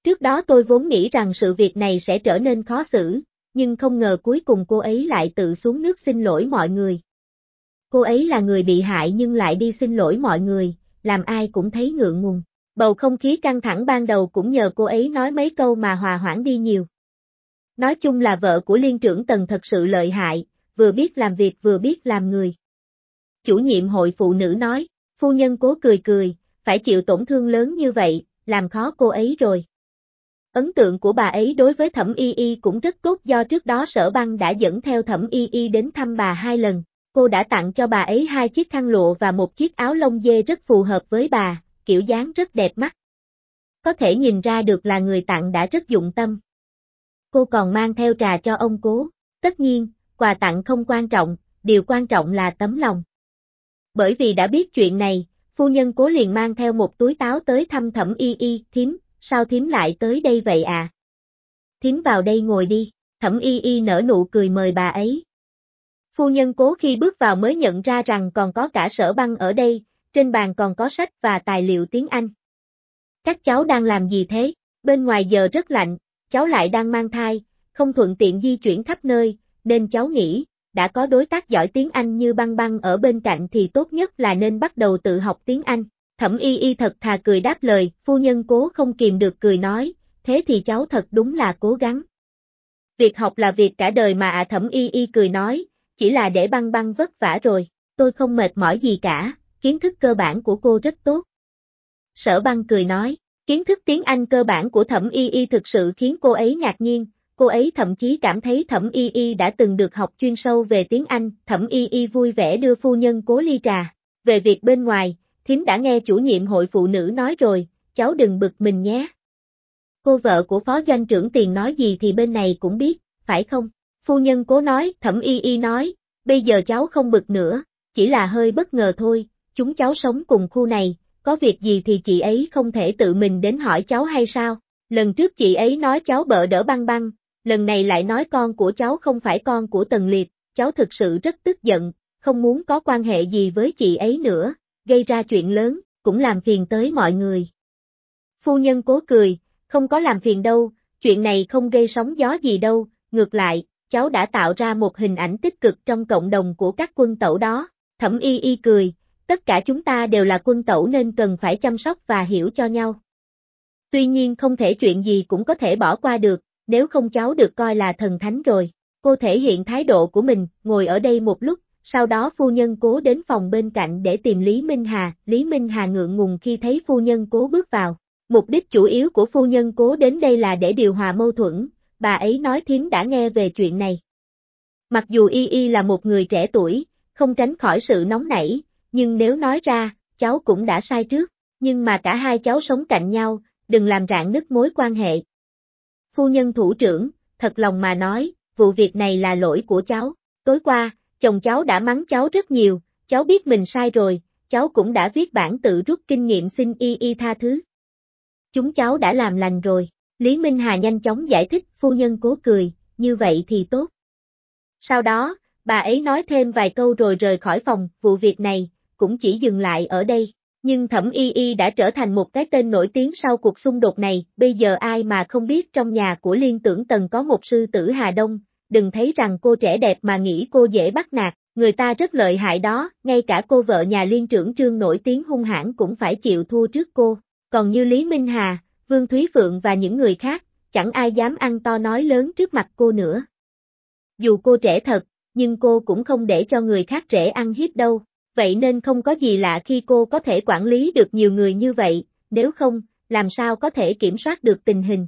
Trước đó tôi vốn nghĩ rằng sự việc này sẽ trở nên khó xử, nhưng không ngờ cuối cùng cô ấy lại tự xuống nước xin lỗi mọi người. Cô ấy là người bị hại nhưng lại đi xin lỗi mọi người, làm ai cũng thấy ngượng ngùng. Bầu không khí căng thẳng ban đầu cũng nhờ cô ấy nói mấy câu mà hòa hoãn đi nhiều. Nói chung là vợ của Liên trưởng Tần thật sự lợi hại, vừa biết làm việc vừa biết làm người. Chủ nhiệm hội phụ nữ nói, phu nhân Cố cười cười, phải chịu tổn thương lớn như vậy, làm khó cô ấy rồi. Ấn tượng của bà ấy đối với Thẩm Y Y cũng rất tốt do trước đó Sở Băng đã dẫn theo Thẩm Y Y đến thăm bà 2 lần. Cô đã tặng cho bà ấy 2 chiếc khăn lụa và một chiếc áo lông dê rất phù hợp với bà, kiểu dáng rất đẹp mắt. Có thể nhìn ra được là người tặng đã rất dụng tâm. Cô còn mang theo trà cho ông Cố. Tất nhiên, quà tặng không quan trọng, điều quan trọng là tấm lòng. Bởi vì đã biết chuyện này, phu nhân Cố liền mang theo một túi táo tới thăm Thẩm Y Y. Thím, sao thím lại tới đây vậy à? Thím vào đây ngồi đi. Thẩm Y Y nở nụ cười mời bà ấy. Phu nhân Cố khi bước vào mới nhận ra rằng còn có cả Sở Băng ở đây, trên bàn còn có sách và tài liệu tiếng Anh. Các cháu đang làm gì thế? Bên ngoài giờ rất lạnh, cháu lại đang mang thai, không thuận tiện di chuyển khắp nơi, nên cháu nghĩ, đã có đối tác giỏi tiếng Anh như Băng Băng ở bên cạnh thì tốt nhất là nên bắt đầu tự học tiếng Anh. Thẩm Y Y thật thà cười đáp lời, phu nhân Cố không kìm được cười nói, thế thì cháu thật đúng là cố gắng. Việc học là việc cả đời mà ạ. Thẩm Y Y cười nói, chỉ là để Băng Băng vất vả rồi, tôi không mệt mỏi gì cả, kiến thức cơ bản của cô rất tốt. Sở Băng cười nói, kiến thức tiếng Anh cơ bản của Thẩm Y Y thực sự khiến cô ấy ngạc nhiên, cô ấy thậm chí cảm thấy Thẩm Y Y đã từng được học chuyên sâu về tiếng Anh. Thẩm Y Y vui vẻ đưa phu nhân Cố ly trà. Về việc bên ngoài, thím đã nghe chủ nhiệm hội phụ nữ nói rồi, cháu đừng bực mình nhé. Cô vợ của phó doanh trưởng Tiền nói gì thì bên này cũng biết, phải không? Phu nhân Cố nói, Thẩm Y Y nói, bây giờ cháu không bực nữa, chỉ là hơi bất ngờ thôi, chúng cháu sống cùng khu này, có việc gì thì chị ấy không thể tự mình đến hỏi cháu hay sao? Lần trước chị ấy nói cháu bợ đỡ Băng Băng, lần này lại nói con của cháu không phải con của Tần Liệt, cháu thực sự rất tức giận, không muốn có quan hệ gì với chị ấy nữa, gây ra chuyện lớn, cũng làm phiền tới mọi người. Phu nhân Cố cười, không có làm phiền đâu, chuyện này không gây sóng gió gì đâu, ngược lại, cháu đã tạo ra một hình ảnh tích cực trong cộng đồng của các quân tẩu đó. Thẩm Y Y cười, tất cả chúng ta đều là quân tẩu nên cần phải chăm sóc và hiểu cho nhau. Tuy nhiên không thể chuyện gì cũng có thể bỏ qua được, nếu không cháu được coi là thần thánh rồi. Cô thể hiện thái độ của mình, ngồi ở đây một lúc, sau đó phu nhân Cố đến phòng bên cạnh để tìm Lý Minh Hà. Lý Minh Hà ngượng ngùng khi thấy phu nhân Cố bước vào. Mục đích chủ yếu của phu nhân Cố đến đây là để điều hòa mâu thuẫn, bà ấy nói thím đã nghe về chuyện này. Mặc dù Y Y là một người trẻ tuổi, không tránh khỏi sự nóng nảy, nhưng nếu nói ra, cháu cũng đã sai trước, nhưng mà cả hai cháu sống cạnh nhau, đừng làm rạn nứt mối quan hệ. Phu nhân thủ trưởng, thật lòng mà nói, vụ việc này là lỗi của cháu, tối qua, chồng cháu đã mắng cháu rất nhiều, cháu biết mình sai rồi, cháu cũng đã viết bản tự rút kinh nghiệm xin Y Y tha thứ. Chúng cháu đã làm lành rồi, Lý Minh Hà nhanh chóng giải thích. Phu nhân Cố cười, như vậy thì tốt. Sau đó, bà ấy nói thêm vài câu rồi rời khỏi phòng. Vụ việc này cũng chỉ dừng lại ở đây, nhưng Thẩm Y Y đã trở thành một cái tên nổi tiếng sau cuộc xung đột này. Bây giờ ai mà không biết trong nhà của Liên Tưởng Tần có một sư tử Hà Đông, đừng thấy rằng cô trẻ đẹp mà nghĩ cô dễ bắt nạt, người ta rất lợi hại đó, ngay cả cô vợ nhà Liên trưởng Trương nổi tiếng hung hãn cũng phải chịu thua trước cô. Còn như Lý Minh Hà, Vương Thúy Phượng và những người khác, chẳng ai dám ăn to nói lớn trước mặt cô nữa. Dù cô trẻ thật, nhưng cô cũng không để cho người khác rễ ăn hiếp đâu, vậy nên không có gì lạ khi cô có thể quản lý được nhiều người như vậy, nếu không, làm sao có thể kiểm soát được tình hình.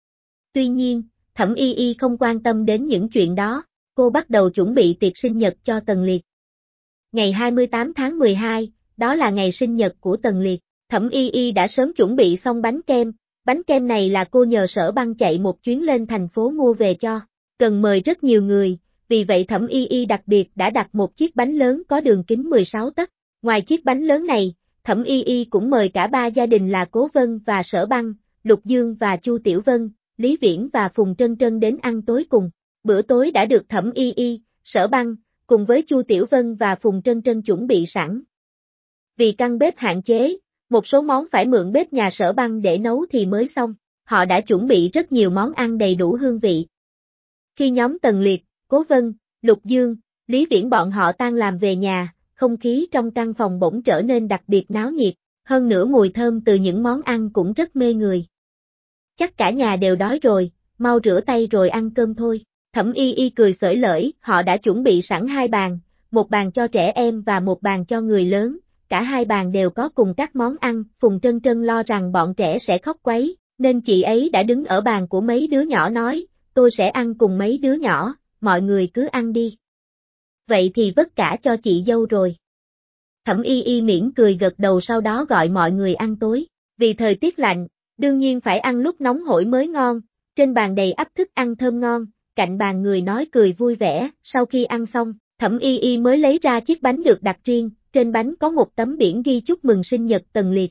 Tuy nhiên, Thẩm Y Y không quan tâm đến những chuyện đó, cô bắt đầu chuẩn bị tiệc sinh nhật cho Tần Liệt. Ngày 28 tháng 12, đó là ngày sinh nhật của Tần Liệt. Thẩm Y Y đã sớm chuẩn bị xong bánh kem này là cô nhờ Sở Băng chạy một chuyến lên thành phố mua về cho, cần mời rất nhiều người, vì vậy Thẩm Y Y đặc biệt đã đặt một chiếc bánh lớn có đường kính 16 tấc. Ngoài chiếc bánh lớn này, Thẩm Y Y cũng mời cả ba gia đình là Cố Vân và Sở Băng, Lục Dương và Chu Tiểu Vân, Lý Viễn và Phùng Trân Trân đến ăn tối cùng. Bữa tối đã được Thẩm Y Y, Sở Băng, cùng với Chu Tiểu Vân và Phùng Trân Trân chuẩn bị sẵn. Vì căn bếp hạn chế, một số món phải mượn bếp nhà Sở Băng để nấu thì mới xong. họ đã chuẩn bị rất nhiều món ăn đầy đủ hương vị. Khi nhóm Tần Liệt, Cố Vân, Lục Dương, Lý Viễn bọn họ tan làm về nhà, không khí trong căn phòng bỗng trở nên đặc biệt náo nhiệt, hơn nữa mùi thơm từ những món ăn cũng rất mê người. Chắc cả nhà đều đói rồi, mau rửa tay rồi ăn cơm thôi. Thẩm Y Y cười xởi lởi, họ đã chuẩn bị sẵn 2 bàn, một bàn cho trẻ em và một bàn cho người lớn, cả 2 bàn đều có cùng các món ăn. Phùng Trân Trân lo rằng bọn trẻ sẽ khóc quấy, nên chị ấy đã đứng ở bàn của mấy đứa nhỏ nói, tôi sẽ ăn cùng mấy đứa nhỏ, mọi người cứ ăn đi. Vậy thì vất cả cho chị dâu rồi. Thẩm Y Y mỉm cười gật đầu, sau đó gọi mọi người ăn tối. Vì thời tiết lạnh, đương nhiên phải ăn lúc nóng hổi mới ngon. Trên bàn đầy ắp thức ăn thơm ngon, cạnh bàn người nói cười vui vẻ. Sau khi ăn xong, Thẩm Y Y mới lấy ra chiếc bánh được đặt riêng, trên bánh có một tấm biển ghi chúc mừng sinh nhật Tần Liệt.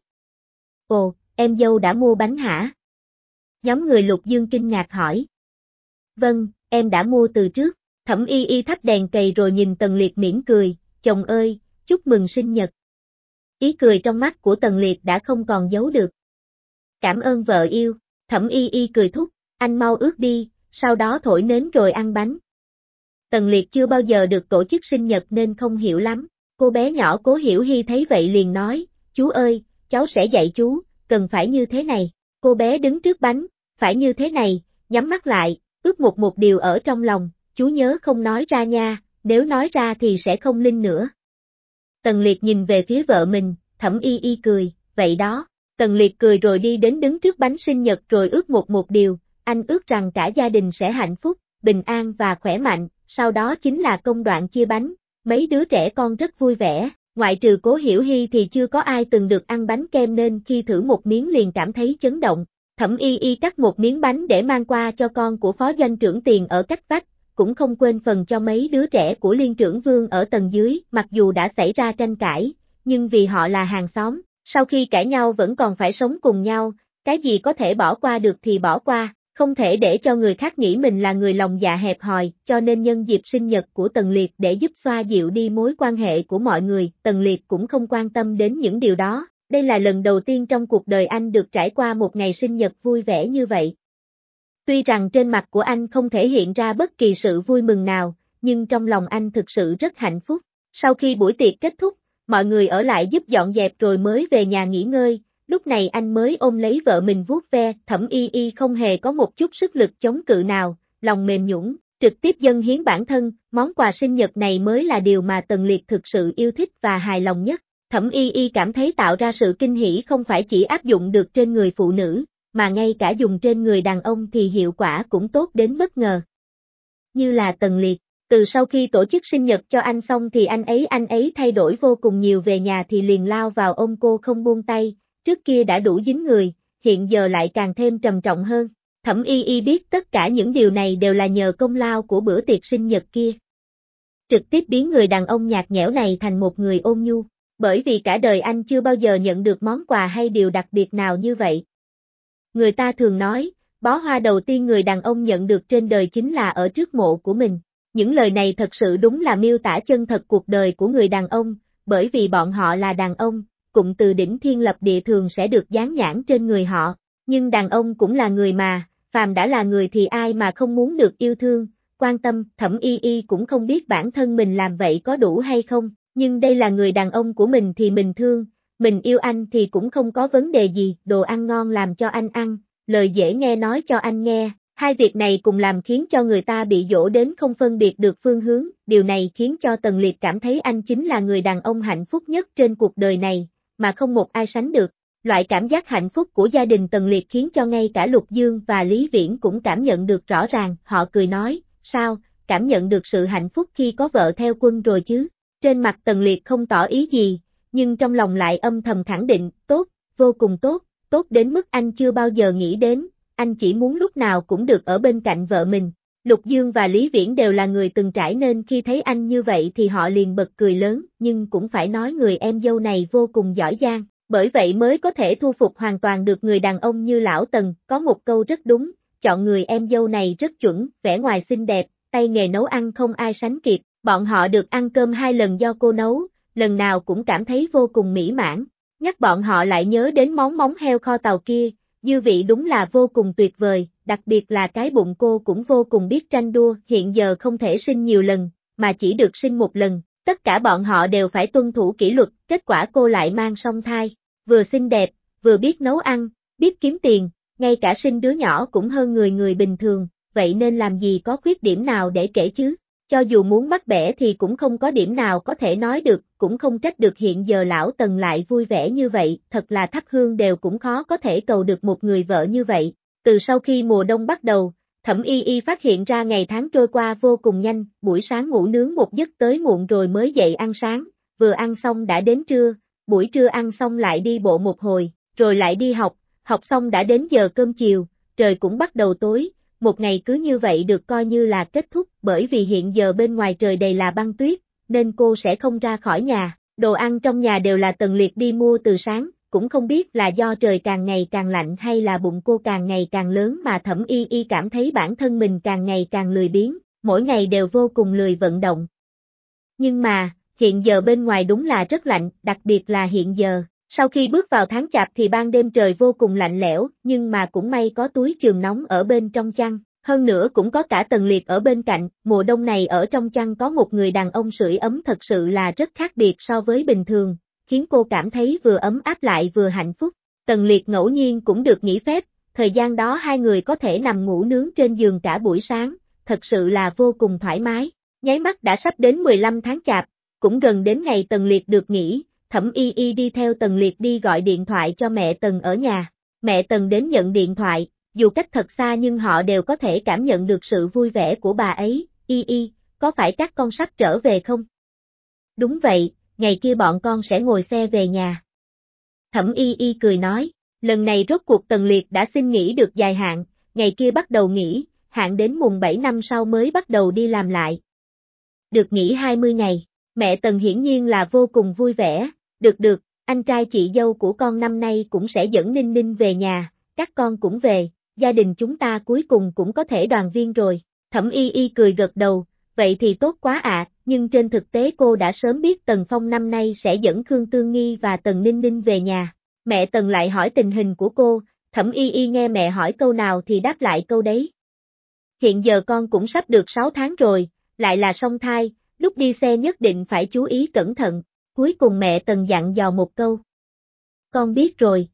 Ồ, em dâu đã mua bánh hả? Nhóm người Lục Dương kinh ngạc hỏi. Vâng, em đã mua từ trước. Thẩm Y Y thắp đèn cầy rồi nhìn Tần Liệt mỉm cười, chồng ơi, chúc mừng sinh nhật. Ý cười trong mắt của Tần Liệt đã không còn giấu được. Cảm ơn vợ yêu. Thẩm Y Y cười thúc, anh mau ướt đi, sau đó thổi nến rồi ăn bánh. Tần Liệt chưa bao giờ được tổ chức sinh nhật nên không hiểu lắm. Cô bé nhỏ Cố Hiểu Hi thấy vậy liền nói, chú ơi, cháu sẽ dạy chú, cần phải như thế này. Cô bé đứng trước bánh, phải như thế này, nhắm mắt lại, ước một điều ở trong lòng, chú nhớ không nói ra nha, nếu nói ra thì sẽ không linh nữa. Tần Liệt nhìn về phía vợ mình, Thẩm Y Y cười, vậy đó. Tần Liệt cười rồi đi đến đứng trước bánh sinh nhật rồi ước một điều, anh ước rằng cả gia đình sẽ hạnh phúc, bình an và khỏe mạnh, sau đó chính là công đoạn chia bánh, mấy đứa trẻ con rất vui vẻ, ngoại trừ Cố Hiểu Hi thì chưa có ai từng được ăn bánh kem nên khi thử một miếng liền cảm thấy chấn động. Thẩm Y Y cắt một miếng bánh để mang qua cho con của phó doanh trưởng Tiền ở cách vách, cũng không quên phần cho mấy đứa trẻ của liên trưởng Vương ở tầng dưới, mặc dù đã xảy ra tranh cãi, nhưng vì họ là hàng xóm, sau khi cãi nhau vẫn còn phải sống cùng nhau, cái gì có thể bỏ qua được thì bỏ qua, không thể để cho người khác nghĩ mình là người lòng dạ hẹp hòi, cho nên nhân dịp sinh nhật của Tần Liệt để giúp xoa dịu đi mối quan hệ của mọi người, Tần Liệt cũng không quan tâm đến những điều đó, đây là lần đầu tiên trong cuộc đời anh được trải qua một ngày sinh nhật vui vẻ như vậy. Tuy rằng trên mặt của anh không thể hiện ra bất kỳ sự vui mừng nào, nhưng trong lòng anh thực sự rất hạnh phúc. Sau khi buổi tiệc kết thúc, mọi người ở lại giúp dọn dẹp rồi mới về nhà nghỉ ngơi, lúc này anh mới ôm lấy vợ mình vuốt ve. Thẩm Y Y không hề có một chút sức lực chống cự nào, lòng mềm nhũn, trực tiếp dâng hiến bản thân, món quà sinh nhật này mới là điều mà Tần Liệt thực sự yêu thích và hài lòng nhất. Thẩm Y Y cảm thấy tạo ra sự kinh hỉ không phải chỉ áp dụng được trên người phụ nữ, mà ngay cả dùng trên người đàn ông thì hiệu quả cũng tốt đến bất ngờ. Như là Tần Liệt, từ sau khi tổ chức sinh nhật cho anh xong thì anh ấy thay đổi vô cùng nhiều, về nhà thì liền lao vào ôm cô không buông tay, trước kia đã đủ dính người, hiện giờ lại càng thêm trầm trọng hơn. Thẩm Y Y biết tất cả những điều này đều là nhờ công lao của bữa tiệc sinh nhật kia. Trực tiếp biến người đàn ông nhạt nhẽo này thành một người ôn nhu, bởi vì cả đời anh chưa bao giờ nhận được món quà hay điều đặc biệt nào như vậy. Người ta thường nói, bó hoa đầu tiên người đàn ông nhận được trên đời chính là ở trước mộ của mình. Những lời này thật sự đúng là miêu tả chân thật cuộc đời của người đàn ông, bởi vì bọn họ là đàn ông, cụm từ đỉnh thiên lập địa thường sẽ được dán nhãn trên người họ. Nhưng đàn ông cũng là người mà, phàm đã là người thì ai mà không muốn được yêu thương, quan tâm. Thẩm Y Y cũng không biết bản thân mình làm vậy có đủ hay không, nhưng đây là người đàn ông của mình thì mình thương. Mình yêu anh thì cũng không có vấn đề gì, đồ ăn ngon làm cho anh ăn, lời dễ nghe nói cho anh nghe, hai việc này cùng làm khiến cho người ta bị dỗ đến không phân biệt được phương hướng, điều này khiến cho Tần Liệt cảm thấy anh chính là người đàn ông hạnh phúc nhất trên cuộc đời này, mà không một ai sánh được. Loại cảm giác hạnh phúc của gia đình Tần Liệt khiến cho ngay cả Lục Dương và Lý Viễn cũng cảm nhận được rõ ràng, họ cười nói, sao, cảm nhận được sự hạnh phúc khi có vợ theo quân rồi chứ? Trên mặt Tần Liệt không tỏ ý gì, nhưng trong lòng lại âm thầm khẳng định, tốt, vô cùng tốt, tốt đến mức anh chưa bao giờ nghĩ đến, anh chỉ muốn lúc nào cũng được ở bên cạnh vợ mình. Lục Dương và Lý Viễn đều là người từng trải nên khi thấy anh như vậy thì họ liền bật cười lớn, nhưng cũng phải nói người em dâu này vô cùng giỏi giang, bởi vậy mới có thể thu phục hoàn toàn được người đàn ông như lão Tần, có một câu rất đúng, chọn người em dâu này rất chuẩn, vẻ ngoài xinh đẹp, tay nghề nấu ăn không ai sánh kịp, bọn họ được ăn cơm 2 lần do cô nấu, lần nào cũng cảm thấy vô cùng mỹ mãn, nhắc bọn họ lại nhớ đến món móng heo kho tàu kia, dư vị đúng là vô cùng tuyệt vời, đặc biệt là cái bụng cô cũng vô cùng biết tranh đua, hiện giờ không thể sinh nhiều lần, mà chỉ được sinh một lần, tất cả bọn họ đều phải tuân thủ kỷ luật, kết quả cô lại mang song thai, vừa xinh đẹp, vừa biết nấu ăn, biết kiếm tiền, ngay cả sinh đứa nhỏ cũng hơn người bình thường, vậy nên làm gì có khuyết điểm nào để kể chứ? Cho dù muốn bắt bẻ thì cũng không có điểm nào có thể nói được, cũng không trách được hiện giờ lão Tần lại vui vẻ như vậy, thật là thắp hương đều cũng khó có thể cầu được một người vợ như vậy. Từ sau khi mùa đông bắt đầu, Thẩm Y Y phát hiện ra ngày tháng trôi qua vô cùng nhanh, buổi sáng ngủ nướng một giấc tới muộn rồi mới dậy ăn sáng, vừa ăn xong đã đến trưa, buổi trưa ăn xong lại đi bộ một hồi, rồi lại đi học, học xong đã đến giờ cơm chiều, trời cũng bắt đầu tối. Một ngày cứ như vậy được coi như là kết thúc, bởi vì hiện giờ bên ngoài trời đầy là băng tuyết, nên cô sẽ không ra khỏi nhà, đồ ăn trong nhà đều là Tần Liệt đi mua từ sáng, cũng không biết là do trời càng ngày càng lạnh hay là bụng cô càng ngày càng lớn mà Thẩm Y Y cảm thấy bản thân mình càng ngày càng lười biếng, mỗi ngày đều vô cùng lười vận động. Nhưng mà, hiện giờ bên ngoài đúng là rất lạnh, đặc biệt là hiện giờ. Sau khi bước vào tháng Chạp thì ban đêm trời vô cùng lạnh lẽo, nhưng mà cũng may có túi chườm nóng ở bên trong chăn, hơn nữa cũng có cả Tần Liệt ở bên cạnh, mùa đông này ở trong chăn có một người đàn ông sưởi ấm thật sự là rất khác biệt so với bình thường, khiến cô cảm thấy vừa ấm áp lại vừa hạnh phúc. Tần Liệt ngẫu nhiên cũng được nghỉ phép, thời gian đó hai người có thể nằm ngủ nướng trên giường cả buổi sáng, thật sự là vô cùng thoải mái. Nháy mắt đã sắp đến 15 tháng Chạp, cũng gần đến ngày Tần Liệt được nghỉ. Thẩm Y Y đi theo Tần Liệt đi gọi điện thoại cho mẹ Tần ở nhà. Mẹ Tần đến nhận điện thoại, dù cách thật xa nhưng họ đều có thể cảm nhận được sự vui vẻ của bà ấy. Y Y, có phải các con sắp trở về không? Đúng vậy, ngày kia bọn con sẽ ngồi xe về nhà. Thẩm Y Y cười nói, lần này rốt cuộc Tần Liệt đã xin nghỉ được dài hạn, ngày kia bắt đầu nghỉ, hạn đến mùng 7 năm sau mới bắt đầu đi làm lại. Được nghỉ 20 ngày, mẹ Tần hiển nhiên là vô cùng vui vẻ. Được, anh trai chị dâu của con năm nay cũng sẽ dẫn Ninh Ninh về nhà, các con cũng về, gia đình chúng ta cuối cùng cũng có thể đoàn viên rồi. Thẩm Y Y cười gật đầu, vậy thì tốt quá ạ, nhưng trên thực tế cô đã sớm biết Tần Phong năm nay sẽ dẫn Khương Tương Nghi và Tần Ninh Ninh về nhà. Mẹ Tần lại hỏi tình hình của cô, Thẩm Y Y nghe mẹ hỏi câu nào thì đáp lại câu đấy. Hiện giờ con cũng sắp được 6 tháng rồi, lại là song thai, lúc đi xe nhất định phải chú ý cẩn thận. Cuối cùng mẹ Tần dặn dò một câu. Con biết rồi,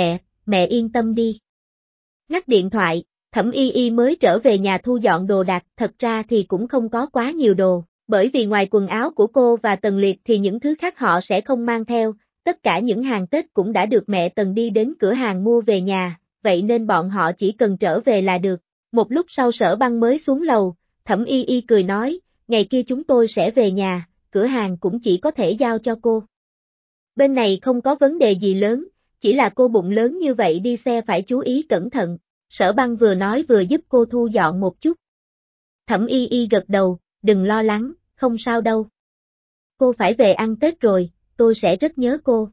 mẹ yên tâm đi. Ngắt điện thoại, Thẩm Y Y mới trở về nhà thu dọn đồ đạc, thật ra thì cũng không có quá nhiều đồ, bởi vì ngoài quần áo của cô và Tần Liệt thì những thứ khác họ sẽ không mang theo, tất cả những hàng Tết cũng đã được mẹ Tần đi đến cửa hàng mua về nhà, vậy nên bọn họ chỉ cần trở về là được. Một lúc sau Sở Băng mới xuống lầu, Thẩm Y Y cười nói, ngày kia chúng tôi sẽ về nhà, cửa hàng cũng chỉ có thể giao cho cô. Bên này không có vấn đề gì lớn, chỉ là cô bụng lớn như vậy đi xe phải chú ý cẩn thận. Sở Băng vừa nói vừa giúp cô thu dọn một chút. Thẩm Y Y gật đầu, đừng lo lắng, không sao đâu. Cô phải về ăn Tết rồi, tôi sẽ rất nhớ cô.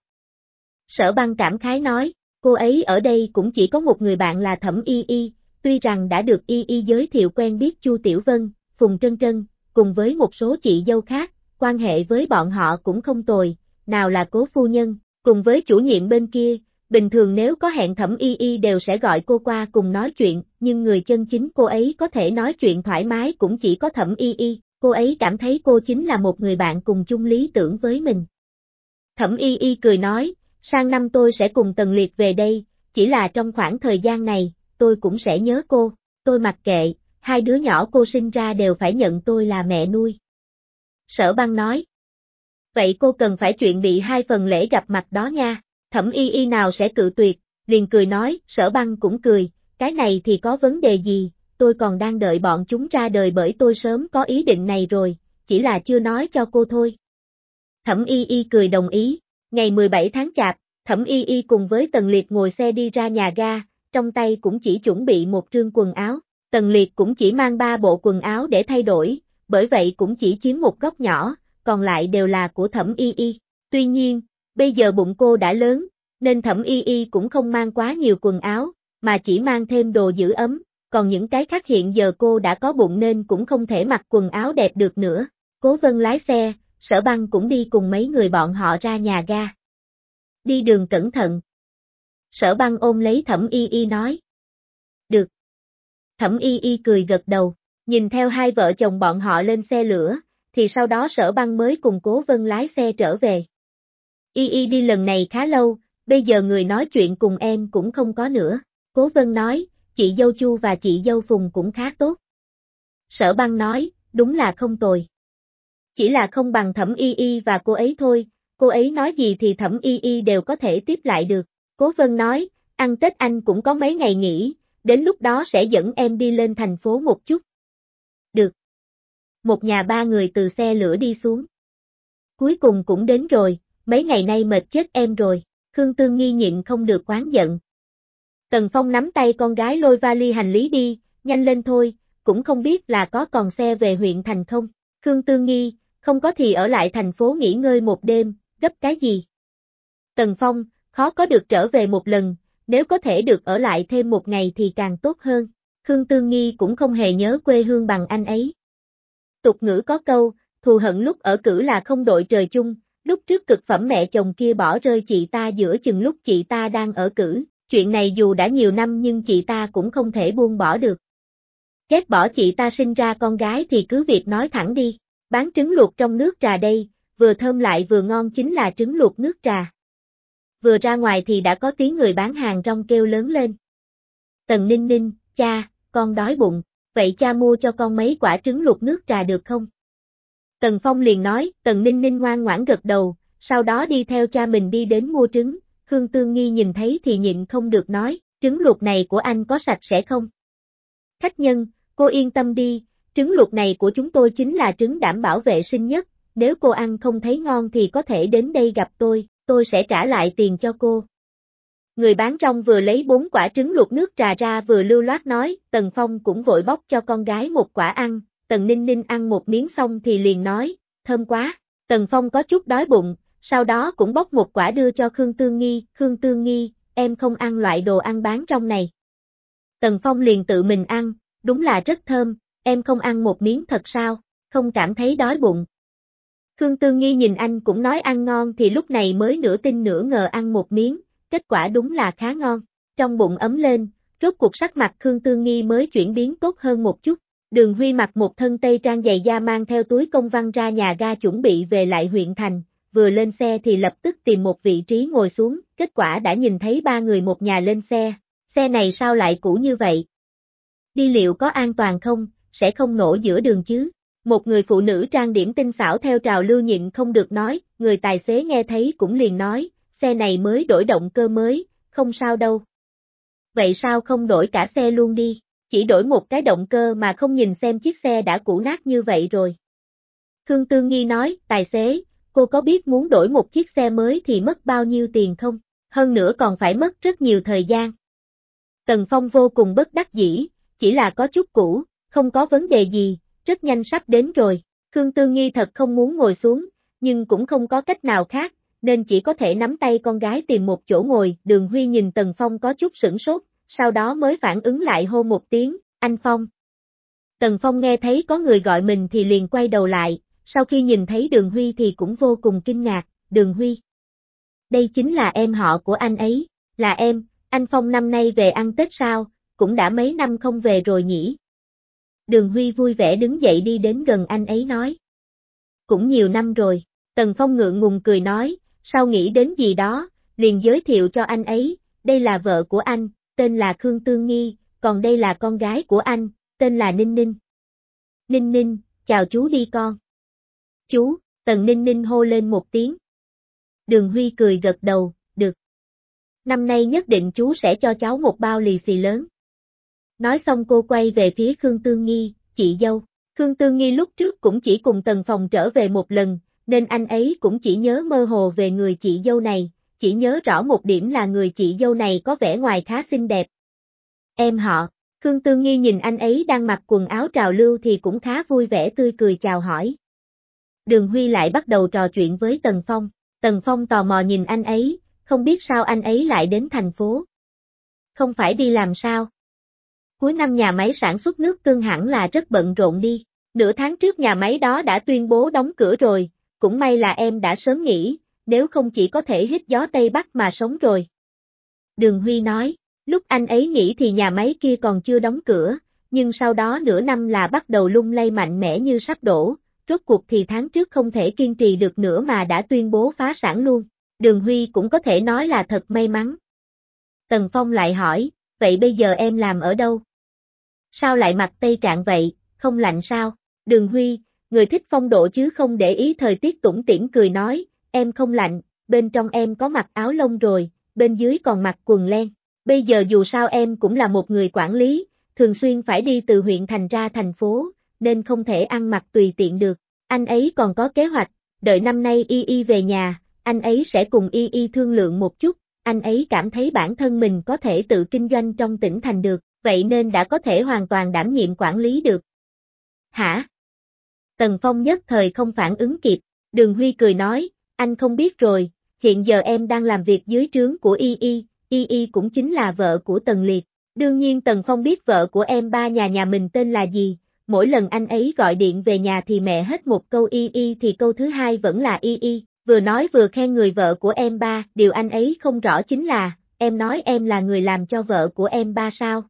Sở Băng cảm khái nói, cô ấy ở đây cũng chỉ có một người bạn là Thẩm Y Y, tuy rằng đã được Y Y giới thiệu quen biết Chu Tiểu Vân, Phùng Trân Trân, cùng với một số chị dâu khác, quan hệ với bọn họ cũng không tồi, nào là Cố phu nhân, cùng với chủ nhiệm bên kia, bình thường nếu có hẹn Thẩm Y Y đều sẽ gọi cô qua cùng nói chuyện, nhưng người chân chính cô ấy có thể nói chuyện thoải mái cũng chỉ có Thẩm Y Y, cô ấy cảm thấy cô chính là một người bạn cùng chung lý tưởng với mình. Thẩm Y Y cười nói, sang năm tôi sẽ cùng Tần Liệt về đây, chỉ là trong khoảng thời gian này, tôi cũng sẽ nhớ cô, tôi mặc kệ, hai đứa nhỏ cô sinh ra đều phải nhận tôi là mẹ nuôi. Sở Băng nói. Vậy cô cần phải chuẩn bị 2 phần lễ gặp mặt đó nha, Thẩm Y Y nào sẽ cự tuyệt, liền cười nói, Sở Băng cũng cười, cái này thì có vấn đề gì, tôi còn đang đợi bọn chúng ra đời bởi tôi sớm có ý định này rồi, chỉ là chưa nói cho cô thôi. Thẩm Y Y cười đồng ý, ngày 17 tháng Chạp, Thẩm Y Y cùng với Tần Liệt ngồi xe đi ra nhà ga, trong tay cũng chỉ chuẩn bị một trương quần áo, Tần Liệt cũng chỉ mang 3 bộ quần áo để thay đổi, bởi vậy cũng chỉ chiếm một góc nhỏ, còn lại đều là của Thẩm Y Y. Tuy nhiên, bây giờ bụng cô đã lớn, nên Thẩm Y Y cũng không mang quá nhiều quần áo, mà chỉ mang thêm đồ giữ ấm, còn những cái khác hiện giờ cô đã có bụng nên cũng không thể mặc quần áo đẹp được nữa. Cố Vân lái xe, Sở Băng cũng đi cùng mấy người bọn họ ra nhà ga. Đi đường cẩn thận. Sở Băng ôm lấy Thẩm Y Y nói. Được. Thẩm Y Y cười gật đầu, nhìn theo hai vợ chồng bọn họ lên xe lửa, thì sau đó Sở Băng mới cùng Cố Vân lái xe trở về. Y Y đi lần này khá lâu, bây giờ người nói chuyện cùng em cũng không có nữa. Cố Vân nói, chị dâu Chu và chị dâu Phùng cũng khá tốt. Sở Băng nói, đúng là không tồi. Chỉ là không bằng Thẩm Y Y và cô ấy thôi, cô ấy nói gì thì Thẩm Y Y đều có thể tiếp lại được. Cố Vân nói, ăn Tết anh cũng có mấy ngày nghỉ, đến lúc đó sẽ dẫn em đi lên thành phố một chút. Được. Một nhà ba người từ xe lửa đi xuống. Cuối cùng cũng đến rồi, mấy ngày nay mệt chết em rồi, Khương Tương Nghi nhịn không được oán giận. Tần Phong nắm tay con gái lôi vali hành lý đi, nhanh lên thôi, cũng không biết là có còn xe về huyện thành không. Khương Tương Nghi, không có thì ở lại thành phố nghỉ ngơi một đêm, gấp cái gì? Tần Phong, khó có được trở về một lần, nếu có thể được ở lại thêm một ngày thì càng tốt hơn. Khương Tương Nghi cũng không hề nhớ quê hương bằng anh ấy. Tục ngữ có câu, thù hận lúc ở cữ là không đội trời chung, lúc trước cực phẩm mẹ chồng kia bỏ rơi chị ta giữa chừng lúc chị ta đang ở cữ, chuyện này dù đã nhiều năm nhưng chị ta cũng không thể buông bỏ được. Ghét bỏ chị ta sinh ra con gái thì cứ việc nói thẳng đi, bán trứng luộc trong nước trà đây, vừa thơm lại vừa ngon chính là trứng luộc nước trà. Vừa ra ngoài thì đã có tiếng người bán hàng rong kêu lớn lên. Tần Ninh Ninh, cha, con đói bụng, vậy cha mua cho con mấy quả trứng luộc nước trà được không? Tần Phong liền nói, Tần Ninh Ninh ngoan ngoãn gật đầu, sau đó đi theo cha mình đi đến mua trứng, Khương Tương Nghi nhìn thấy thì nhịn không được nói, trứng luộc này của anh có sạch sẽ không? Khách nhân, cô yên tâm đi, trứng luộc này của chúng tôi chính là trứng đảm bảo vệ sinh nhất, nếu cô ăn không thấy ngon thì có thể đến đây gặp tôi sẽ trả lại tiền cho cô. Người bán rong vừa lấy 4 quả trứng luộc nước trà ra vừa lưu loát nói, Tần Phong cũng vội bóc cho con gái một quả ăn, Tần Ninh Ninh ăn một miếng xong thì liền nói, thơm quá, Tần Phong có chút đói bụng, sau đó cũng bóc một quả đưa cho Khương Tương Nghi, em không ăn loại đồ ăn bán rong này. Tần Phong liền tự mình ăn, đúng là rất thơm, em không ăn một miếng thật sao, không cảm thấy đói bụng. Khương Tương Nghi nhìn anh cũng nói ăn ngon thì lúc này mới nửa tin nửa ngờ ăn một miếng, kết quả đúng là khá ngon, trong bụng ấm lên, rốt cuộc sắc mặt Khương Tương Nghi mới chuyển biến tốt hơn một chút. Đường Huy mặc một thân tây trang giày da mang theo túi công văn ra nhà ga chuẩn bị về lại huyện thành, vừa lên xe thì lập tức tìm một vị trí ngồi xuống, kết quả đã nhìn thấy ba người một nhà lên xe này sao lại cũ như vậy? Đi liệu có an toàn không, sẽ không nổ giữa đường chứ? Một người phụ nữ trang điểm tinh xảo theo trào lưu nhịn không được nói, người tài xế nghe thấy cũng liền nói, xe này mới đổi động cơ mới, không sao đâu. Vậy sao không đổi cả xe luôn đi, chỉ đổi một cái động cơ mà không nhìn xem chiếc xe đã cũ nát như vậy rồi. Khương Tương Nghi nói, tài xế, cô có biết muốn đổi một chiếc xe mới thì mất bao nhiêu tiền không? Hơn nữa còn phải mất rất nhiều thời gian. Tần Phong vô cùng bất đắc dĩ, chỉ là có chút cũ, không có vấn đề gì, rất nhanh sắp đến rồi. Khương Tương Nghi thật không muốn ngồi xuống, nhưng cũng không có cách nào khác, nên chỉ có thể nắm tay con gái tìm một chỗ ngồi. Đường Huy nhìn Tần Phong có chút sửng sốt, sau đó mới phản ứng lại hô một tiếng, anh Phong. Tần Phong nghe thấy có người gọi mình thì liền quay đầu lại, sau khi nhìn thấy Đường Huy thì cũng vô cùng kinh ngạc, Đường Huy. Đây chính là em họ của anh ấy, là em, anh Phong năm nay về ăn Tết sao, cũng đã mấy năm không về rồi nhỉ. Đường Huy vui vẻ đứng dậy đi đến gần anh ấy nói. Cũng nhiều năm rồi, Tần Phong ngượng ngùng cười nói, sau nghĩ đến gì đó, liền giới thiệu cho anh ấy, đây là vợ của anh, tên là Khương Tương Nghi, còn đây là con gái của anh, tên là Ninh Ninh. Ninh Ninh, chào chú đi con. Chú, Tần Ninh Ninh hô lên một tiếng. Đường Huy cười gật đầu, được. Năm nay nhất định chú sẽ cho cháu một bao lì xì lớn. Nói xong cô quay về phía Khương Tương Nghi, chị dâu. Khương Tương Nghi lúc trước cũng chỉ cùng Tần Phong trở về một lần, nên anh ấy cũng chỉ nhớ mơ hồ về người chị dâu này, chỉ nhớ rõ một điểm là người chị dâu này có vẻ ngoài khá xinh đẹp. Em họ, Khương Tương Nghi nhìn anh ấy đang mặc quần áo trào lưu thì cũng khá vui vẻ tươi cười chào hỏi. Đường Huy lại bắt đầu trò chuyện với Tần Phong tò mò nhìn anh ấy, không biết sao anh ấy lại đến thành phố. Không phải đi làm sao? Cuối năm nhà máy sản xuất nước tương hẳn là rất bận rộn đi, nửa tháng trước nhà máy đó đã tuyên bố đóng cửa rồi, cũng may là em đã sớm nghỉ, nếu không chỉ có thể hít gió Tây Bắc mà sống rồi. Đường Huy nói, lúc anh ấy nghĩ thì nhà máy kia còn chưa đóng cửa, nhưng sau đó nửa năm là bắt đầu lung lay mạnh mẽ như sắp đổ, rốt cuộc thì tháng trước không thể kiên trì được nữa mà đã tuyên bố phá sản luôn. Đường Huy cũng có thể nói là thật may mắn. Tần Phong lại hỏi, vậy bây giờ em làm ở đâu? Sao lại mặc tây trạng vậy, không lạnh sao? Đường Huy, người thích phong độ chứ không để ý thời tiết tủm tỉm cười nói, em không lạnh, bên trong em có mặc áo lông rồi, bên dưới còn mặc quần len. Bây giờ dù sao em cũng là một người quản lý, thường xuyên phải đi từ huyện thành ra thành phố, nên không thể ăn mặc tùy tiện được. Anh ấy còn có kế hoạch, đợi năm nay Y Y về nhà, anh ấy sẽ cùng Y Y thương lượng một chút, anh ấy cảm thấy bản thân mình có thể tự kinh doanh trong tỉnh thành được, vậy nên đã có thể hoàn toàn đảm nhiệm quản lý được. Hả? Tần Phong nhất thời không phản ứng kịp, Đường Huy cười nói, anh không biết rồi, hiện giờ em đang làm việc dưới trướng của Y Y cũng chính là vợ của Tần Liệt. Đương nhiên Tần Phong biết vợ của em ba nhà mình tên là gì, mỗi lần anh ấy gọi điện về nhà thì mẹ hết một câu Y thì câu thứ hai vẫn là Y, vừa nói vừa khen người vợ của em ba, điều anh ấy không rõ chính là, em nói em là người làm cho vợ của em ba sao?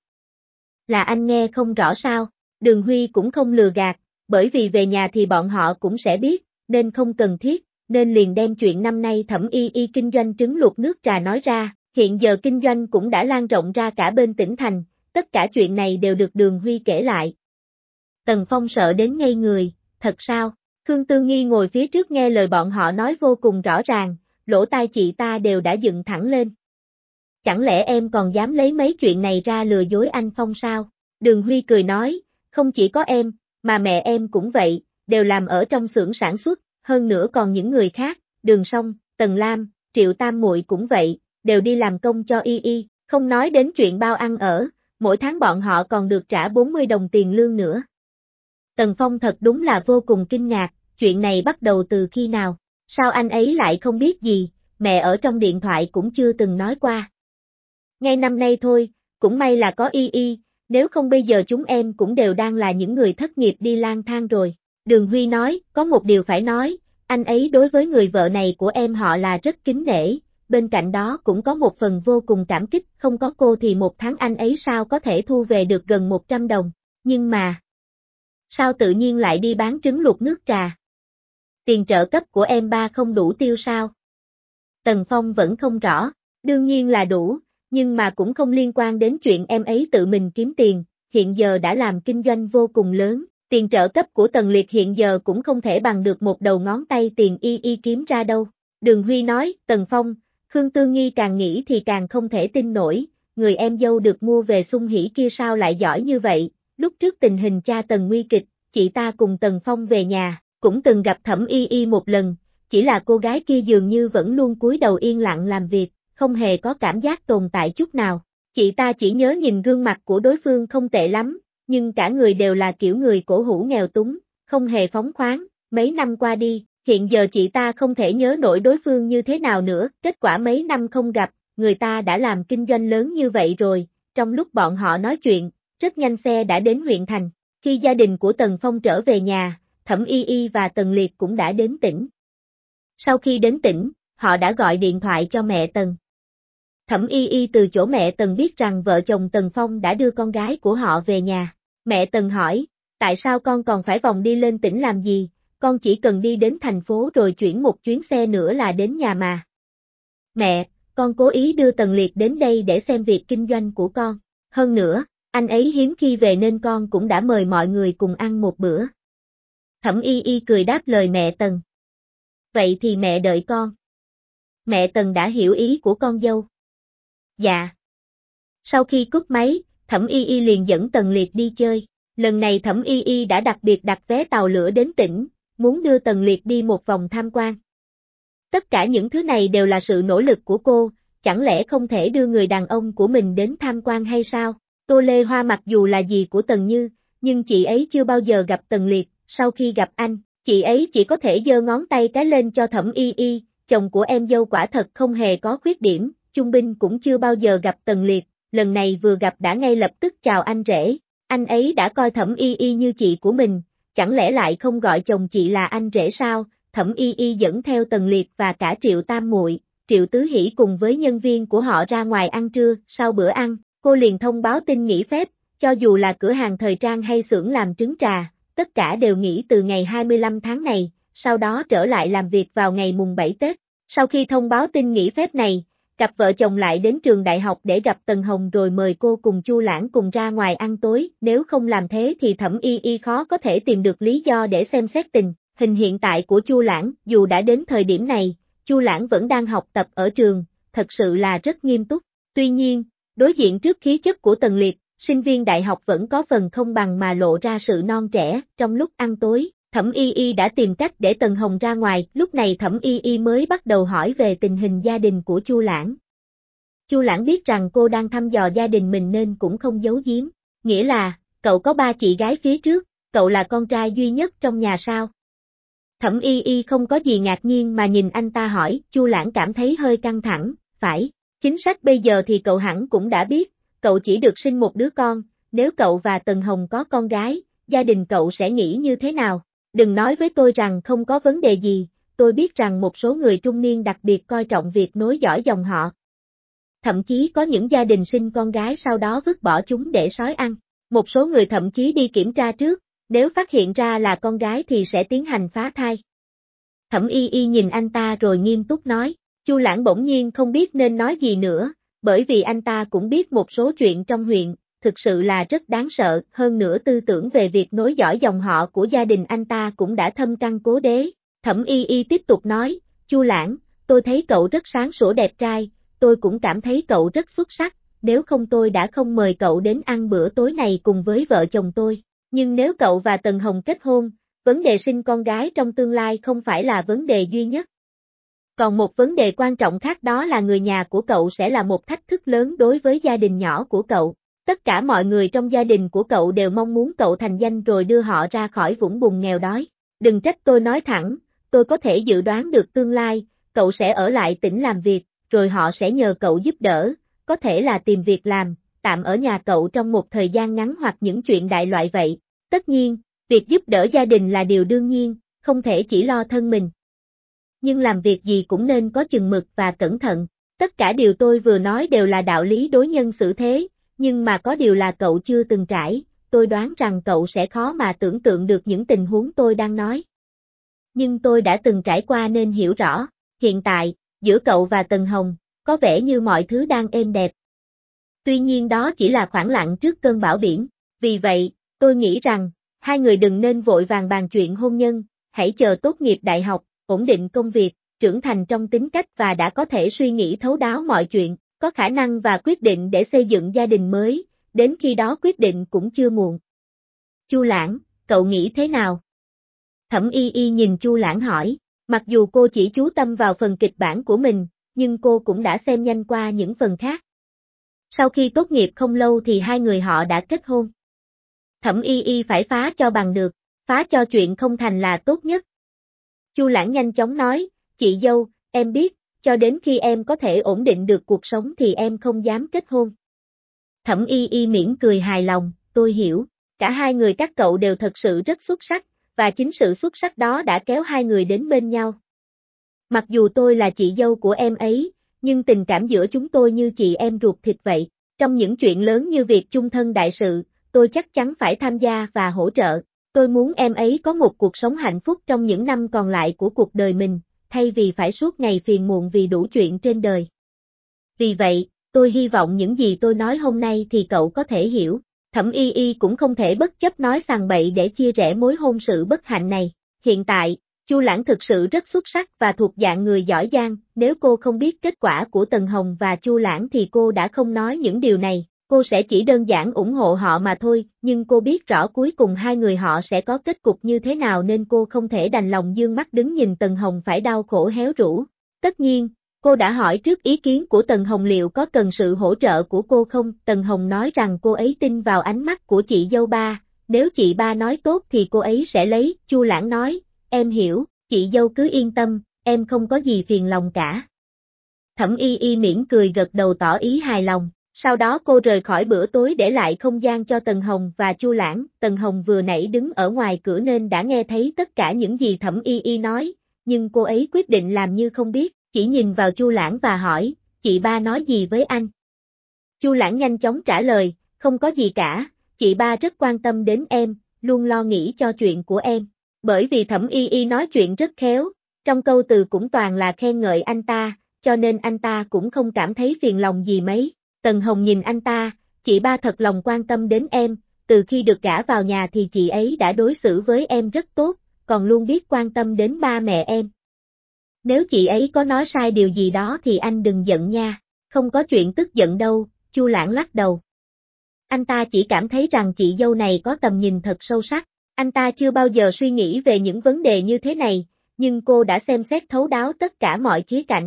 Là anh nghe không rõ sao? Đường Huy cũng không lừa gạt, bởi vì về nhà thì bọn họ cũng sẽ biết, nên không cần thiết, nên liền đem chuyện năm nay Thẩm Y kinh doanh trứng luộc nước trà nói ra, hiện giờ kinh doanh cũng đã lan rộng ra cả bên tỉnh thành, tất cả chuyện này đều được Đường Huy kể lại. Tần Phong sợ đến ngây người, thật sao? Khương Tư Nghi ngồi phía trước nghe lời bọn họ nói vô cùng rõ ràng, lỗ tai chị ta đều đã dựng thẳng lên. Chẳng lẽ em còn dám lấy mấy chuyện này ra lừa dối anh Phong sao? Đường Huy cười nói, không chỉ có em, mà mẹ em cũng vậy, đều làm ở trong xưởng sản xuất, hơn nữa còn những người khác, Đường Song, Tần Lam, Triệu Tam Muội cũng vậy, đều đi làm công cho Y, không nói đến chuyện bao ăn ở, mỗi tháng bọn họ còn được trả 40 đồng tiền lương nữa. Tần Phong thật đúng là vô cùng kinh ngạc, chuyện này bắt đầu từ khi nào? Sao anh ấy lại không biết gì, mẹ ở trong điện thoại cũng chưa từng nói qua. Ngay năm nay thôi, cũng may là có Y, nếu không bây giờ chúng em cũng đều đang là những người thất nghiệp đi lang thang rồi. Đường Huy nói, có một điều phải nói, anh ấy đối với người vợ này của em họ là rất kính nể, bên cạnh đó cũng có một phần vô cùng cảm kích, không có cô thì một tháng anh ấy sao có thể thu về được gần 100 đồng, nhưng mà, sao tự nhiên lại đi bán trứng luộc nước trà? Tiền trợ cấp của em ba không đủ tiêu sao? Tần Phong vẫn không rõ, đương nhiên là đủ, nhưng mà cũng không liên quan đến chuyện em ấy tự mình kiếm tiền, hiện giờ đã làm kinh doanh vô cùng lớn, tiền trợ cấp của Tần Liệt hiện giờ cũng không thể bằng được một đầu ngón tay tiền Y kiếm ra đâu. Đường Huy nói, Tần Phong, Khương Tư Nghi càng nghĩ thì càng không thể tin nổi, người em dâu được mua về Sung Hỷ kia sao lại giỏi như vậy, lúc trước tình hình cha Tần nguy kịch, chị ta cùng Tần Phong về nhà, cũng từng gặp Thẩm Y một lần, chỉ là cô gái kia dường như vẫn luôn cúi đầu yên lặng làm việc, không hề có cảm giác tồn tại chút nào. Chị ta chỉ nhớ nhìn gương mặt của đối phương không tệ lắm, nhưng cả người đều là kiểu người cổ hủ nghèo túng, không hề phóng khoáng, mấy năm qua đi, hiện giờ chị ta không thể nhớ nổi đối phương như thế nào nữa, kết quả mấy năm không gặp, người ta đã làm kinh doanh lớn như vậy rồi, trong lúc bọn họ nói chuyện, rất nhanh xe đã đến huyện thành, khi gia đình của Tần Phong trở về nhà, Thẩm Y và Tần Liệt cũng đã đến tỉnh. Sau khi đến tỉnh, họ đã gọi điện thoại cho mẹ Tần. Thẩm Y từ chỗ mẹ Tần biết rằng vợ chồng Tần Phong đã đưa con gái của họ về nhà. Mẹ Tần hỏi, tại sao con còn phải vòng đi lên tỉnh làm gì, con chỉ cần đi đến thành phố rồi chuyển một chuyến xe nữa là đến nhà mà. Mẹ, con cố ý đưa Tần Liệt đến đây để xem việc kinh doanh của con. Hơn nữa, anh ấy hiếm khi về nên con cũng đã mời mọi người cùng ăn một bữa. Thẩm Y cười đáp lời mẹ Tần. Vậy thì mẹ đợi con. Mẹ Tần đã hiểu ý của con dâu. Dạ. Sau khi cúp máy, Thẩm Y liền dẫn Tần Liệt đi chơi. Lần này Thẩm Y đã đặc biệt đặt vé tàu lửa đến tỉnh, muốn đưa Tần Liệt đi một vòng tham quan. Tất cả những thứ này đều là sự nỗ lực của cô, chẳng lẽ không thể đưa người đàn ông của mình đến tham quan hay sao? Tô Lê Hoa mặc dù là dì của Tần Như, nhưng chị ấy chưa bao giờ gặp Tần Liệt, sau khi gặp anh, chị ấy chỉ có thể giơ ngón tay cái lên cho Thẩm Y, chồng của em dâu quả thật không hề có khuyết điểm, Trung Binh cũng chưa bao giờ gặp Tần Liệt, lần này vừa gặp đã ngay lập tức chào anh rể, anh ấy đã coi Thẩm Y như chị của mình, chẳng lẽ lại không gọi chồng chị là anh rể sao? Thẩm Y dẫn theo Tần Liệt và cả Triệu Tam Muội, Triệu Tứ Hỷ cùng với nhân viên của họ ra ngoài ăn trưa. Sau bữa ăn, cô liền thông báo tin nghỉ phép, cho dù là cửa hàng thời trang hay xưởng làm trứng trà, tất cả đều nghỉ từ ngày 25 tháng này, sau đó trở lại làm việc vào ngày mùng 7 Tết. Sau khi thông báo tin nghỉ phép này, cặp vợ chồng lại đến trường đại học để gặp Tần Hồng rồi mời cô cùng Chu Lãng cùng ra ngoài ăn tối, nếu không làm thế thì Thẩm Y Y khó có thể tìm được lý do để xem xét tình hình hiện tại của Chu Lãng. Dù đã đến thời điểm này, Chu Lãng vẫn đang học tập ở trường, thật sự là rất nghiêm túc. Tuy nhiên, đối diện trước khí chất của Tần Liệt, sinh viên đại học vẫn có phần không bằng mà lộ ra sự non trẻ. Trong lúc ăn tối, Thẩm Y Y đã tìm cách để Tần Hồng ra ngoài, lúc này Thẩm Y Y mới bắt đầu hỏi về tình hình gia đình của Chu Lãng. Chu Lãng biết rằng cô đang thăm dò gia đình mình nên cũng không giấu giếm, nghĩa là, cậu có 3 chị gái phía trước, cậu là con trai duy nhất trong nhà sao? Thẩm Y Y không có gì ngạc nhiên mà nhìn anh ta hỏi. Chu Lãng cảm thấy hơi căng thẳng, phải, chính sách bây giờ thì cậu hẳn cũng đã biết, cậu chỉ được sinh một đứa con, nếu cậu và Tần Hồng có con gái, gia đình cậu sẽ nghĩ như thế nào? Đừng nói với tôi rằng không có vấn đề gì, tôi biết rằng một số người trung niên đặc biệt coi trọng việc nối dõi dòng họ. Thậm chí có những gia đình sinh con gái sau đó vứt bỏ chúng để sói ăn. Một số người thậm chí đi kiểm tra trước, nếu phát hiện ra là con gái thì sẽ tiến hành phá thai. Thẩm Y Y nhìn anh ta rồi nghiêm túc nói. Chu Lãng bỗng nhiên không biết nên nói gì nữa, bởi vì anh ta cũng biết một số chuyện trong huyện, thực sự là rất đáng sợ, hơn nữa tư tưởng về việc nối dõi dòng họ của gia đình anh ta cũng đã thâm căn cố đế. Thẩm Y Y tiếp tục nói, Chu Lãng, tôi thấy cậu rất sáng sủa đẹp trai, tôi cũng cảm thấy cậu rất xuất sắc, nếu không tôi đã không mời cậu đến ăn bữa tối này cùng với vợ chồng tôi. Nhưng nếu cậu và Tần Hồng kết hôn, vấn đề sinh con gái trong tương lai không phải là vấn đề duy nhất. Còn một vấn đề quan trọng khác, đó là người nhà của cậu sẽ là một thách thức lớn đối với gia đình nhỏ của cậu. Tất cả mọi người trong gia đình của cậu đều mong muốn cậu thành danh rồi đưa họ ra khỏi vũng bùn nghèo đói. Đừng trách tôi nói thẳng, tôi có thể dự đoán được tương lai, cậu sẽ ở lại tỉnh làm việc, rồi họ sẽ nhờ cậu giúp đỡ, có thể là tìm việc làm, tạm ở nhà cậu trong một thời gian ngắn hoặc những chuyện đại loại vậy. Tất nhiên, việc giúp đỡ gia đình là điều đương nhiên, không thể chỉ lo thân mình. Nhưng làm việc gì cũng nên có chừng mực và cẩn thận. Tất cả điều tôi vừa nói đều là đạo lý đối nhân xử thế, nhưng mà có điều là cậu chưa từng trải, tôi đoán rằng cậu sẽ khó mà tưởng tượng được những tình huống tôi đang nói. Nhưng tôi đã từng trải qua nên hiểu rõ, hiện tại, giữa cậu và Tần Hồng, có vẻ như mọi thứ đang êm đẹp. Tuy nhiên đó chỉ là khoảng lặng trước cơn bão biển, vì vậy, tôi nghĩ rằng, hai người đừng nên vội vàng bàn chuyện hôn nhân, hãy chờ tốt nghiệp đại học, ổn định công việc, trưởng thành trong tính cách và đã có thể suy nghĩ thấu đáo mọi chuyện, có khả năng và quyết định để xây dựng gia đình mới, đến khi đó quyết định cũng chưa muộn. Chu Lãng, cậu nghĩ thế nào? Thẩm Y Y nhìn Chu Lãng hỏi, mặc dù cô chỉ chú tâm vào phần kịch bản của mình, nhưng cô cũng đã xem nhanh qua những phần khác. Sau khi tốt nghiệp không lâu thì hai người họ đã kết hôn. Thẩm Y Y phải phá cho bằng được, phá cho chuyện không thành là tốt nhất. Chu Lãng nhanh chóng nói, chị dâu, em biết, cho đến khi em có thể ổn định được cuộc sống thì em không dám kết hôn. Thẩm Y Y mỉm cười hài lòng, tôi hiểu, cả hai người các cậu đều thật sự rất xuất sắc, và chính sự xuất sắc đó đã kéo hai người đến bên nhau. Mặc dù tôi là chị dâu của em ấy, nhưng tình cảm giữa chúng tôi như chị em ruột thịt vậy, trong những chuyện lớn như việc chung thân đại sự, tôi chắc chắn phải tham gia và hỗ trợ. Tôi muốn em ấy có một cuộc sống hạnh phúc trong những năm còn lại của cuộc đời mình, thay vì phải suốt ngày phiền muộn vì đủ chuyện trên đời. Vì vậy, tôi hy vọng những gì tôi nói hôm nay thì cậu có thể hiểu. Thẩm Y Y cũng không thể bất chấp nói sằng bậy để chia rẽ mối hôn sự bất hạnh này. Hiện tại, Chu Lãng thực sự rất xuất sắc và thuộc dạng người giỏi giang, nếu cô không biết kết quả của Tần Hồng và Chu Lãng thì cô đã không nói những điều này. Cô sẽ chỉ đơn giản ủng hộ họ mà thôi, nhưng cô biết rõ cuối cùng hai người họ sẽ có kết cục như thế nào nên cô không thể đành lòng dương mắt đứng nhìn Tần Hồng phải đau khổ héo rũ. Tất nhiên, cô đã hỏi trước ý kiến của Tần Hồng liệu có cần sự hỗ trợ của cô không. Tần Hồng nói rằng cô ấy tin vào ánh mắt của chị dâu ba, nếu chị ba nói tốt thì cô ấy sẽ lấy. Chu Lãng nói, em hiểu, chị dâu cứ yên tâm, em không có gì phiền lòng cả. Thẩm Y Y mỉm cười gật đầu tỏ ý hài lòng. Sau đó cô rời khỏi bữa tối để lại không gian cho Tần Hồng và Chu Lãng. Tần Hồng vừa nãy đứng ở ngoài cửa nên đã nghe thấy tất cả những gì Thẩm Y Y nói, nhưng cô ấy quyết định làm như không biết. chỉ nhìn vào Chu Lãng và hỏi, chị ba nói gì với anh? Chu Lãng nhanh chóng trả lời, không có gì cả, chị ba rất quan tâm đến em, luôn lo nghĩ cho chuyện của em. Bởi vì Thẩm Y Y nói chuyện rất khéo, trong câu từ cũng toàn là khen ngợi anh ta, cho nên anh ta cũng không cảm thấy phiền lòng gì mấy. Tần Hồng nhìn anh ta, chị ba thật lòng quan tâm đến em, từ khi được gả vào nhà thì chị ấy đã đối xử với em rất tốt, còn luôn biết quan tâm đến ba mẹ em. Nếu chị ấy có nói sai điều gì đó thì anh đừng giận nha, không có chuyện tức giận đâu, Chu Lãng lắc đầu. Anh ta chỉ cảm thấy rằng chị dâu này có tầm nhìn thật sâu sắc, anh ta chưa bao giờ suy nghĩ về những vấn đề như thế này, nhưng cô đã xem xét thấu đáo tất cả mọi khía cạnh.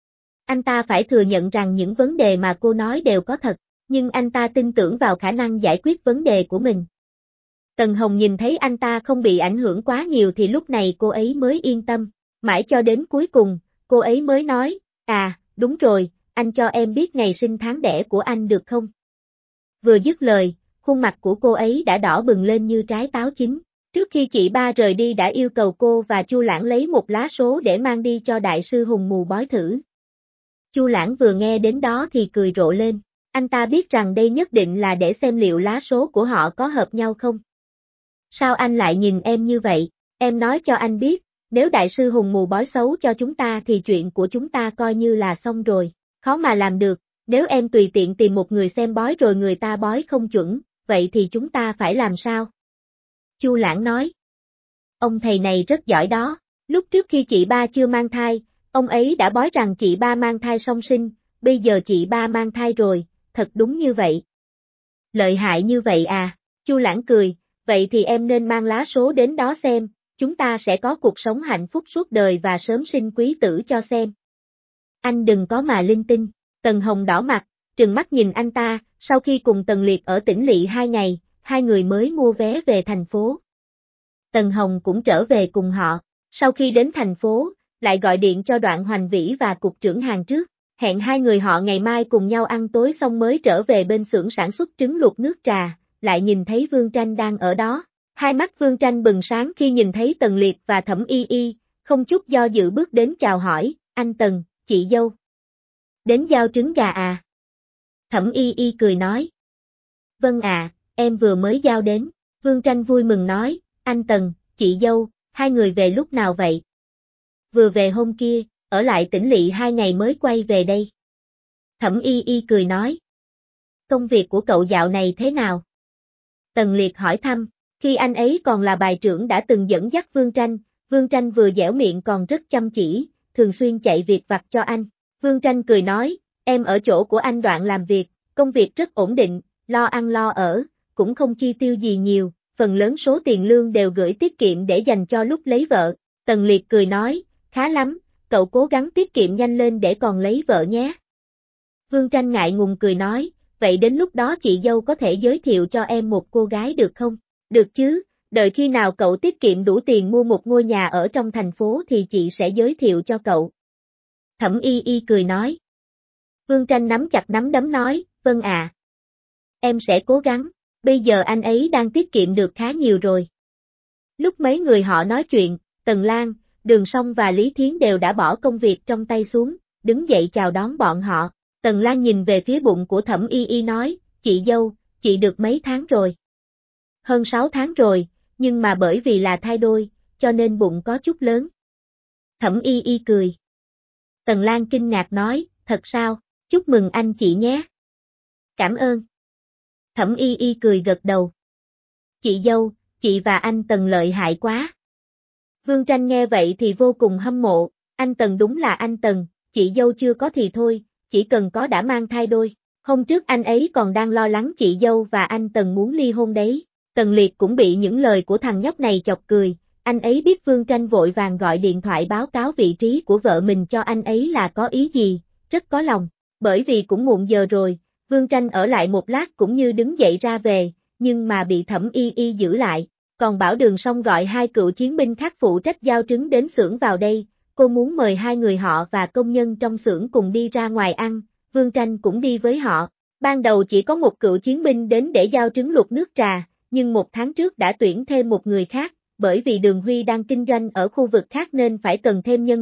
Anh ta phải thừa nhận rằng những vấn đề mà cô nói đều có thật, nhưng anh ta tin tưởng vào khả năng giải quyết vấn đề của mình. Tần Hồng nhìn thấy anh ta không bị ảnh hưởng quá nhiều thì lúc này cô ấy mới yên tâm, mãi cho đến cuối cùng, cô ấy mới nói, đúng rồi, anh cho em biết ngày sinh tháng đẻ của anh được không? Vừa dứt lời, khuôn mặt của cô ấy đã đỏ bừng lên như trái táo chín. Trước khi chị ba rời đi đã yêu cầu cô và Chu Lãng lấy một lá số để mang đi cho đại sư Hùng Mù bói thử. Chu Lãng vừa nghe đến đó thì cười rộ lên, anh ta biết rằng đây nhất định là để xem liệu lá số của họ có hợp nhau không. Sao anh lại nhìn em như vậy, em nói cho anh biết, nếu đại sư Hùng Mù bói xấu cho chúng ta thì chuyện của chúng ta coi như là xong rồi, khó mà làm được, nếu em tùy tiện tìm một người xem bói rồi người ta bói không chuẩn, vậy thì chúng ta phải làm sao? Chu Lãng nói, ông thầy này rất giỏi đó, lúc trước khi chị ba chưa mang thai, ông ấy đã bói rằng chị ba mang thai song sinh, bây giờ chị ba mang thai rồi, thật đúng như vậy. Lợi hại như vậy à, Chu Lãng cười, vậy thì em nên mang lá số đến đó xem, chúng ta sẽ có cuộc sống hạnh phúc suốt đời và sớm sinh quý tử cho xem. Anh đừng có mà linh tinh, Tần Hồng đỏ mặt, trừng mắt nhìn anh ta, sau khi cùng Tần Liệt ở Tỉnh Lỵ 2 ngày, hai người mới mua vé về thành phố. Tần Hồng cũng trở về cùng họ, sau khi đến thành phố, lại gọi điện cho Đoạn Hoành Vĩ và Cục trưởng Hàng trước, hẹn hai người họ ngày mai cùng nhau ăn tối xong mới trở về bên xưởng sản xuất trứng luộc nước trà, lại nhìn thấy Vương Tranh đang ở đó. Hai mắt Vương Tranh bừng sáng khi nhìn thấy Tần Liệt và Thẩm Y Y, không chút do dự bước đến chào hỏi, anh Tần, chị dâu. Đến giao trứng gà à? Thẩm Y Y cười nói. Vâng em vừa mới giao đến, Vương Tranh vui mừng nói, anh Tần, chị dâu, hai người về lúc nào vậy? Vừa về hôm kia, ở lại Tỉnh Lỵ 2 ngày mới quay về đây. Thẩm Y Y cười nói. Công việc của cậu dạo này thế nào? Tần Liệt hỏi thăm, khi anh ấy còn là bài trưởng đã từng dẫn dắt Vương Tranh vừa dẻo miệng còn rất chăm chỉ, thường xuyên chạy việc vặt cho anh. Vương Tranh cười nói, em ở chỗ của anh Đoạn làm việc, công việc rất ổn định, lo ăn lo ở, cũng không chi tiêu gì nhiều, phần lớn số tiền lương đều gửi tiết kiệm để dành cho lúc lấy vợ. Tần Liệt cười nói, khá lắm, cậu cố gắng tiết kiệm nhanh lên để còn lấy vợ nhé. Vương Tranh ngại ngùng cười nói, vậy đến lúc đó chị dâu có thể giới thiệu cho em một cô gái được không? Được chứ, đợi khi nào cậu tiết kiệm đủ tiền mua một ngôi nhà ở trong thành phố thì chị sẽ giới thiệu cho cậu. Thẩm Y Y cười nói. Vương Tranh nắm chặt nắm đấm nói, vâng em sẽ cố gắng, bây giờ anh ấy đang tiết kiệm được khá nhiều rồi. Lúc mấy người họ nói chuyện, Tần Lan, Đường Song và Lý Thiến đều đã bỏ công việc trong tay xuống, đứng dậy chào đón bọn họ. Tần Lan nhìn về phía bụng của Thẩm Y Y nói, chị dâu, chị được mấy tháng rồi? Hơn 6 tháng rồi, nhưng mà bởi vì là thai đôi, cho nên bụng có chút lớn. Thẩm Y Y cười. Tần Lan kinh ngạc nói, thật sao, chúc mừng anh chị nhé. Cảm ơn. Thẩm Y Y cười gật đầu. Chị dâu, chị và anh Tần lợi hại quá. Vương Tranh nghe vậy thì vô cùng hâm mộ, anh Tần đúng là anh Tần, chị dâu chưa có thì thôi, chỉ cần có đã mang thai đôi. Hôm trước anh ấy còn đang lo lắng chị dâu và anh Tần muốn ly hôn đấy. Tần Liệt cũng bị những lời của thằng nhóc này chọc cười, anh ấy biết Vương Tranh vội vàng gọi điện thoại báo cáo vị trí của vợ mình cho anh ấy là có ý gì, rất có lòng, bởi vì cũng muộn giờ rồi, Vương Tranh ở lại một lát cũng như đứng dậy ra về, nhưng mà bị Thẩm Y Y giữ lại, còn bảo Đường Song gọi hai cựu chiến binh khác phụ trách giao trứng đến xưởng vào đây, cô muốn mời hai người họ và công nhân trong xưởng cùng đi ra ngoài ăn, Vương Tranh cũng đi với họ. Ban đầu chỉ có một cựu chiến binh đến để giao trứng luộc nước trà, nhưng một tháng trước đã tuyển thêm một người khác, bởi vì Đường Huy đang kinh doanh ở khu vực khác nên phải cần thêm nhân lực.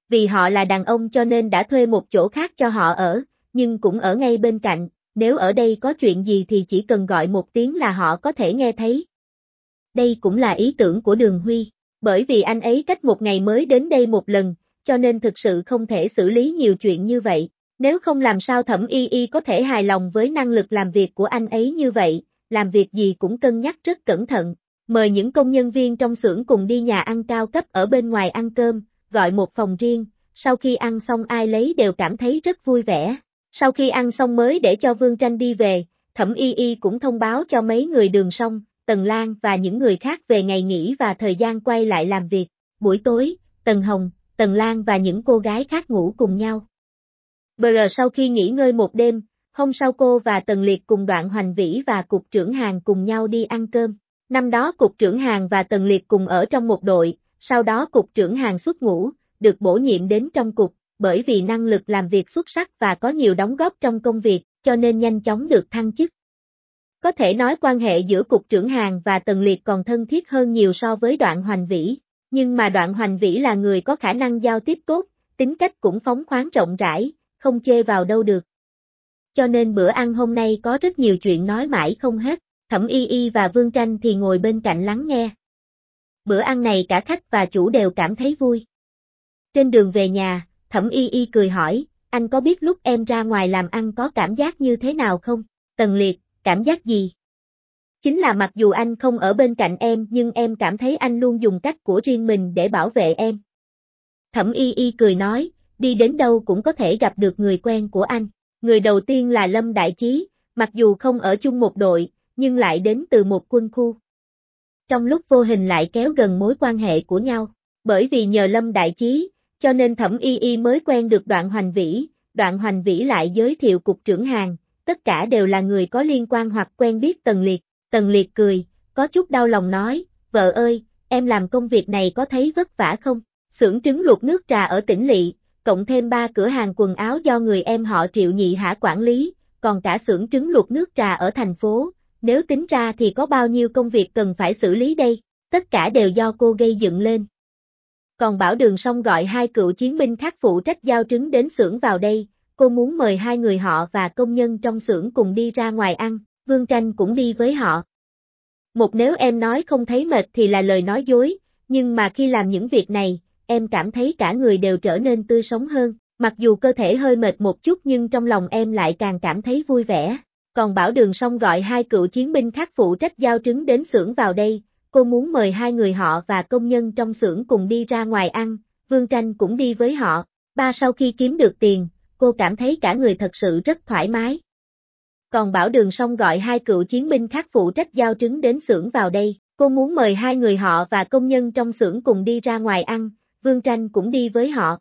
Vì họ là đàn ông cho nên đã thuê một chỗ khác cho họ ở, nhưng cũng ở ngay bên cạnh, nếu ở đây có chuyện gì thì chỉ cần gọi một tiếng là họ có thể nghe thấy. Đây cũng là ý tưởng của Đường Huy, bởi vì anh ấy cách một ngày mới đến đây một lần, cho nên thực sự không thể xử lý nhiều chuyện như vậy. Nếu không làm sao Thẩm Y Y có thể hài lòng với năng lực làm việc của anh ấy như vậy, làm việc gì cũng cân nhắc rất cẩn thận. Mời những công nhân viên trong xưởng cùng đi nhà ăn cao cấp ở bên ngoài ăn cơm, gọi một phòng riêng, sau khi ăn xong ai lấy đều cảm thấy rất vui vẻ. Sau khi ăn xong mới để cho Vương Tranh đi về, Thẩm Y Y cũng thông báo cho mấy người Đường Song, Tần Lan và những người khác về ngày nghỉ và thời gian quay lại làm việc. Buổi tối, Tần Hồng, Tần Lan và những cô gái khác ngủ cùng nhau. Sau khi nghỉ ngơi một đêm, hôm sau cô và Tần Liệt cùng Đoạn Hoành Vĩ và Cục trưởng Hàn cùng nhau đi ăn cơm. Năm đó Cục trưởng Hàn và Tần Liệt cùng ở trong một đội, sau đó Cục trưởng Hàn xuất ngũ, được bổ nhiệm đến trong cục, bởi vì năng lực làm việc xuất sắc và có nhiều đóng góp trong công việc, cho nên nhanh chóng được thăng chức. Có thể nói quan hệ giữa Cục trưởng Hàn và Tần Liệt còn thân thiết hơn nhiều so với Đoạn Hoành Vĩ, nhưng mà Đoạn Hoành Vĩ là người có khả năng giao tiếp tốt, tính cách cũng phóng khoáng rộng rãi, không chê vào đâu được. Cho nên bữa ăn hôm nay có rất nhiều chuyện nói mãi không hết, Thẩm Y Y và Vương Tranh thì ngồi bên cạnh lắng nghe. Bữa ăn này cả khách và chủ đều cảm thấy vui. Trên đường về nhà, Thẩm Y Y cười hỏi, anh có biết lúc em ra ngoài làm ăn có cảm giác như thế nào không? Tần Liệt, cảm giác gì? Chính là mặc dù anh không ở bên cạnh em nhưng em cảm thấy anh luôn dùng cách của riêng mình để bảo vệ em. Thẩm Y Y cười nói, đi đến đâu cũng có thể gặp được người quen của anh. Người đầu tiên là Lâm Đại Chí, mặc dù không ở chung một đội, nhưng lại đến từ một quân khu. Trong lúc vô hình lại kéo gần mối quan hệ của nhau. Bởi vì nhờ Lâm Đại Chí, cho nên Thẩm Y Y mới quen được Đoạn Hoành Vĩ lại giới thiệu Cục trưởng Hàn, tất cả đều là người có liên quan hoặc quen biết Tần Liệt. Tần Liệt cười, có chút đau lòng nói, vợ ơi, em làm công việc này có thấy vất vả không? Xưởng trứng luộc nước trà ở tỉnh lỵ, cộng thêm 3 cửa hàng quần áo do người em họ Triệu Nhị Hả quản lý, còn cả xưởng trứng luộc nước trà ở thành phố, nếu tính ra thì có bao nhiêu công việc cần phải xử lý đây, tất cả đều do cô gây dựng lên. Còn bảo Đường Song gọi 2 cựu chiến binh khác phụ trách giao trứng đến xưởng vào đây, cô muốn mời 2 người họ và công nhân trong xưởng cùng đi ra ngoài ăn, Vương Tranh cũng đi với họ. Một nếu em nói không thấy mệt thì là lời nói dối, nhưng mà khi làm những việc này, em cảm thấy cả người đều trở nên tươi sống hơn, mặc dù cơ thể hơi mệt một chút nhưng trong lòng em lại càng cảm thấy vui vẻ. Còn bảo Đường Song gọi 2 cựu chiến binh khác phụ trách giao trứng đến xưởng vào đây, cô muốn mời 2 người họ và công nhân trong xưởng cùng đi ra ngoài ăn, Vương Tranh cũng đi với họ. Sau khi kiếm được tiền, cô cảm thấy cả người thật sự rất thoải mái. Còn bảo Đường Song gọi 2 cựu chiến binh khác phụ trách giao trứng đến xưởng vào đây, cô muốn mời 2 người họ và công nhân trong xưởng cùng đi ra ngoài ăn, Vương Tranh cũng đi với họ.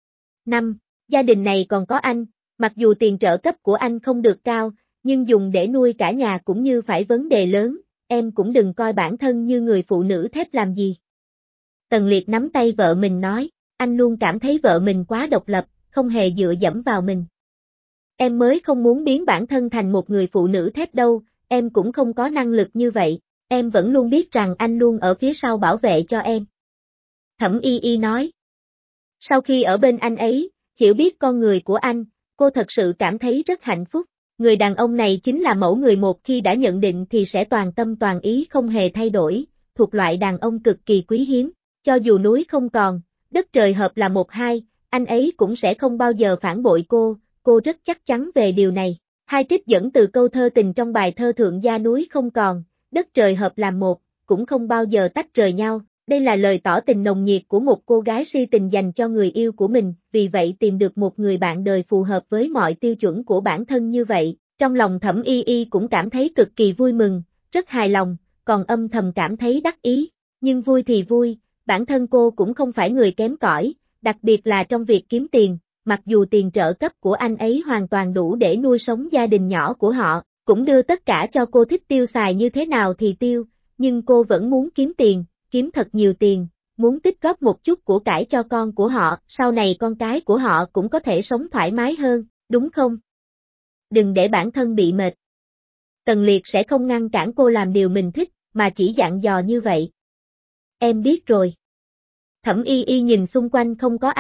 5. Gia đình này còn có anh, mặc dù tiền trợ cấp của anh không được cao, nhưng dùng để nuôi cả nhà cũng như phải vấn đề lớn, em cũng đừng coi bản thân như người phụ nữ thép làm gì. Tần Liệt nắm tay vợ mình nói, anh luôn cảm thấy vợ mình quá độc lập, không hề dựa dẫm vào mình. Em mới không muốn biến bản thân thành một người phụ nữ thép đâu, em cũng không có năng lực như vậy, em vẫn luôn biết rằng anh luôn ở phía sau bảo vệ cho em. Thẩm Y Y nói. Sau khi ở bên anh ấy, hiểu biết con người của anh, cô thật sự cảm thấy rất hạnh phúc. Người đàn ông này chính là mẫu người một khi đã nhận định thì sẽ toàn tâm toàn ý không hề thay đổi, thuộc loại đàn ông cực kỳ quý hiếm. Cho dù núi không còn, đất trời hợp là một hai, anh ấy cũng sẽ không bao giờ phản bội cô rất chắc chắn về điều này. Hai trích dẫn từ câu thơ tình trong bài thơ Thượng Gia núi không còn, đất trời hợp làm một, cũng không bao giờ tách rời nhau. Đây là lời tỏ tình nồng nhiệt của một cô gái si tình dành cho người yêu của mình, vì vậy tìm được một người bạn đời phù hợp với mọi tiêu chuẩn của bản thân như vậy, trong lòng Thẩm Y Y cũng cảm thấy cực kỳ vui mừng, rất hài lòng, còn âm thầm cảm thấy đắc ý, nhưng vui thì vui, bản thân cô cũng không phải người kém cỏi, đặc biệt là trong việc kiếm tiền, mặc dù tiền trợ cấp của anh ấy hoàn toàn đủ để nuôi sống gia đình nhỏ của họ, cũng đưa tất cả cho cô thích tiêu xài như thế nào thì tiêu, nhưng cô vẫn muốn kiếm tiền. Kiếm thật nhiều tiền, muốn tích góp một chút của cải cho con của họ, sau này con cái của họ cũng có thể sống thoải mái hơn, đúng không? Đừng để bản thân bị mệt. Tần Liệt sẽ không ngăn cản cô làm điều mình thích, mà chỉ dặn dò như vậy. Em biết rồi. Thẩm Y Y nhìn xung quanh không có ai,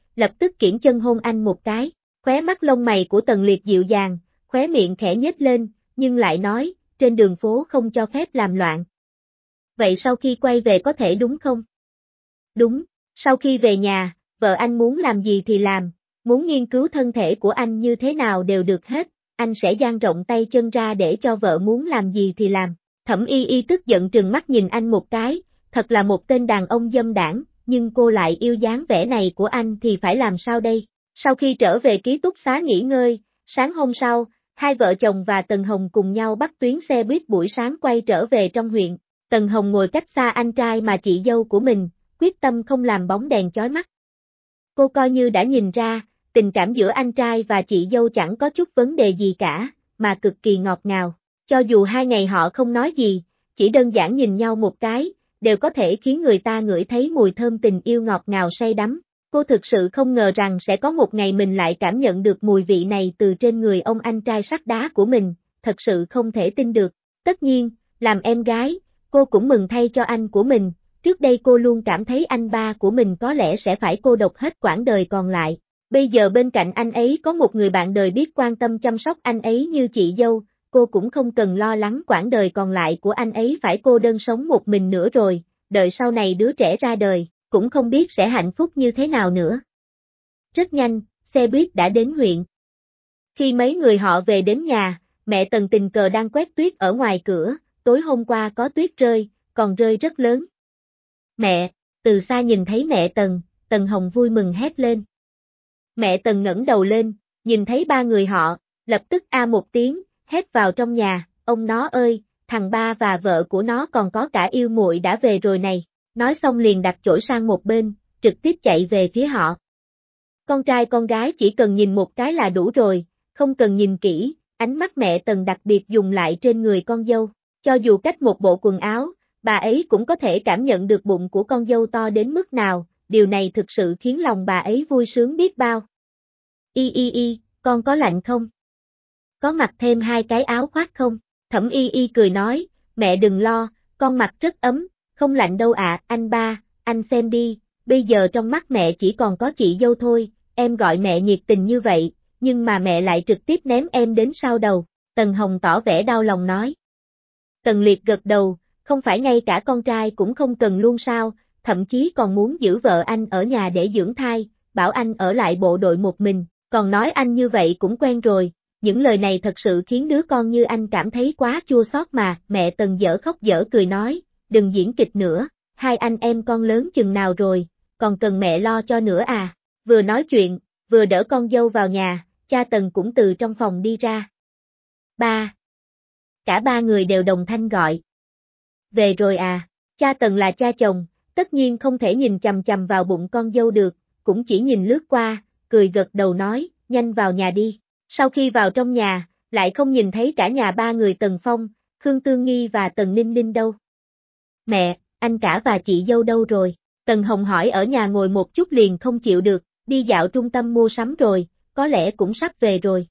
lập tức kiễng chân hôn anh một cái. Khóe mắt lông mày của Tần Liệt dịu dàng, khóe miệng khẽ nhếch lên, nhưng lại nói, trên đường phố không cho phép làm loạn. Vậy sau khi quay về có thể đúng không? Đúng, sau khi về nhà, vợ anh muốn làm gì thì làm, muốn nghiên cứu thân thể của anh như thế nào đều được hết, anh sẽ dang rộng tay chân ra để cho vợ muốn làm gì thì làm. Thẩm Y Y tức giận trừng mắt nhìn anh một cái, thật là một tên đàn ông dâm đảng, nhưng cô lại yêu dáng vẻ này của anh thì phải làm sao đây? Sau khi trở về ký túc xá nghỉ ngơi, sáng hôm sau, hai vợ chồng và Tần Hồng cùng nhau bắt tuyến xe buýt buổi sáng quay trở về trong huyện. Tần Hồng ngồi cách xa anh trai mà chị dâu của mình, quyết tâm không làm bóng đèn chói mắt. Cô coi như đã nhìn ra, tình cảm giữa anh trai và chị dâu chẳng có chút vấn đề gì cả, mà cực kỳ ngọt ngào. Cho dù 2 ngày họ không nói gì, chỉ đơn giản nhìn nhau một cái, đều có thể khiến người ta ngửi thấy mùi thơm tình yêu ngọt ngào say đắm. Cô thực sự không ngờ rằng sẽ có một ngày mình lại cảm nhận được mùi vị này từ trên người ông anh trai sắt đá của mình, thật sự không thể tin được. Tất nhiên, làm em gái, cô cũng mừng thay cho anh của mình, trước đây cô luôn cảm thấy anh ba của mình có lẽ sẽ phải cô độc hết quãng đời còn lại. Bây giờ bên cạnh anh ấy có một người bạn đời biết quan tâm chăm sóc anh ấy như chị dâu, cô cũng không cần lo lắng quãng đời còn lại của anh ấy phải cô đơn sống một mình nữa rồi, đợi sau này đứa trẻ ra đời, cũng không biết sẽ hạnh phúc như thế nào nữa. Rất nhanh, xe buýt đã đến huyện. Khi mấy người họ về đến nhà, mẹ Tần tình cờ đang quét tuyết ở ngoài cửa, tối hôm qua có tuyết rơi, còn rơi rất lớn. Mẹ, từ xa nhìn thấy mẹ Tần, Tần Hồng vui mừng hét lên. Mẹ Tần ngẩng đầu lên, nhìn thấy ba người họ, lập tức a một tiếng, hét vào trong nhà, ông nó ơi, thằng ba và vợ của nó còn có cả yêu muội đã về rồi này, nói xong liền đặt chổi sang một bên, trực tiếp chạy về phía họ. Con trai con gái chỉ cần nhìn một cái là đủ rồi, không cần nhìn kỹ, ánh mắt mẹ Tần đặc biệt dùng lại trên người con dâu, cho dù cách một bộ quần áo, bà ấy cũng có thể cảm nhận được bụng của con dâu to đến mức nào, điều này thực sự khiến lòng bà ấy vui sướng biết bao. Y, con có lạnh không? Có mặc thêm 2 cái áo khoác không? Thẩm Y cười nói, mẹ đừng lo, con mặc rất ấm, không lạnh đâu ạ, anh ba, anh xem đi, bây giờ trong mắt mẹ chỉ còn có chị dâu thôi, em gọi mẹ nhiệt tình như vậy, nhưng mà mẹ lại trực tiếp ném em đến sau đầu, Tần Hồng tỏ vẻ đau lòng nói. Tần Liệt gật đầu, không phải ngay cả con trai cũng không cần luôn sao, thậm chí còn muốn giữ vợ anh ở nhà để dưỡng thai, bảo anh ở lại bộ đội một mình, còn nói anh như vậy cũng quen rồi, những lời này thật sự khiến đứa con như anh cảm thấy quá chua xót mà, mẹ Tần dở khóc dở cười nói, đừng diễn kịch nữa, hai anh em con lớn chừng nào rồi, còn cần mẹ lo cho nữa à, vừa nói chuyện, vừa đỡ con dâu vào nhà, cha Tần cũng từ trong phòng đi ra. Ba. Cả ba người đều đồng thanh gọi. Về rồi à, cha Tần là cha chồng, tất nhiên không thể nhìn chằm chằm vào bụng con dâu được, cũng chỉ nhìn lướt qua, cười gật đầu nói, nhanh vào nhà đi. Sau khi vào trong nhà, lại không nhìn thấy cả nhà ba người Tần Phong, Khương Tương Nghi và Tần Ninh Ninh đâu. Mẹ, anh cả và chị dâu đâu rồi? Tần Hồng hỏi ở nhà ngồi một chút liền không chịu được, đi dạo trung tâm mua sắm rồi, có lẽ cũng sắp về rồi.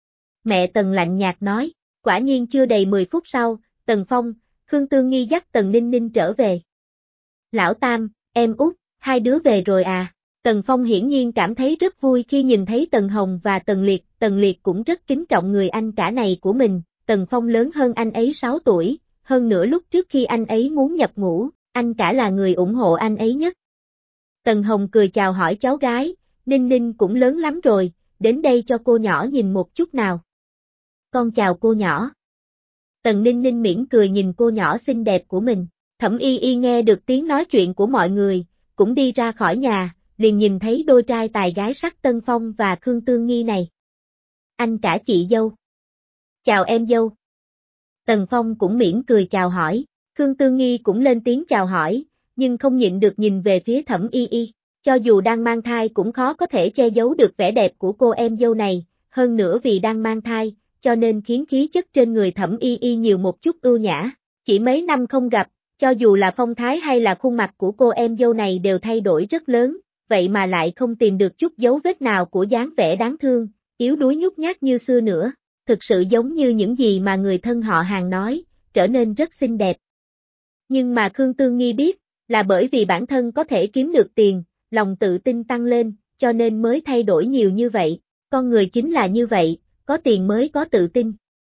Mẹ Tần lạnh nhạt nói, quả nhiên chưa đầy 10 phút sau, Tần Phong, Khương Tương Nghi dắt Tần Ninh Ninh trở về. Lão Tam, em út, hai đứa về rồi à? Tần Phong hiển nhiên cảm thấy rất vui khi nhìn thấy Tần Hồng và Tần Liệt cũng rất kính trọng người anh cả này của mình, Tần Phong lớn hơn anh ấy 6 tuổi, hơn nữa lúc trước khi anh ấy muốn nhập ngũ, anh cả là người ủng hộ anh ấy nhất. Tần Hồng cười chào hỏi cháu gái, Ninh Ninh cũng lớn lắm rồi, đến đây cho cô nhỏ nhìn một chút nào. Con chào cô nhỏ. Tần Ninh Ninh mỉm cười nhìn cô nhỏ xinh đẹp của mình, Thẩm Y nghe được tiếng nói chuyện của mọi người, cũng đi ra khỏi nhà, liền nhìn thấy đôi trai tài gái sắc Tân Phong và Khương Tương Nghi này. Anh cả chị dâu. Chào em dâu. Tần Phong cũng mỉm cười chào hỏi, Khương Tương Nghi cũng lên tiếng chào hỏi, nhưng không nhịn được nhìn về phía Thẩm Y. Cho dù đang mang thai cũng khó có thể che giấu được vẻ đẹp của cô em dâu này, hơn nữa vì đang mang thai, cho nên khiến khí chất trên người Thẩm Y nhiều một chút ưu nhã. Chỉ mấy năm không gặp, cho dù là phong thái hay là khuôn mặt của cô em dâu này đều thay đổi rất lớn, vậy mà lại không tìm được chút dấu vết nào của dáng vẻ đáng thương, yếu đuối nhút nhát như xưa nữa, thực sự giống như những gì mà người thân họ hàng nói, trở nên rất xinh đẹp. Nhưng mà Khương Tương Nghi biết, là bởi vì bản thân có thể kiếm được tiền, lòng tự tin tăng lên, cho nên mới thay đổi nhiều như vậy, con người chính là như vậy, có tiền mới có tự tin.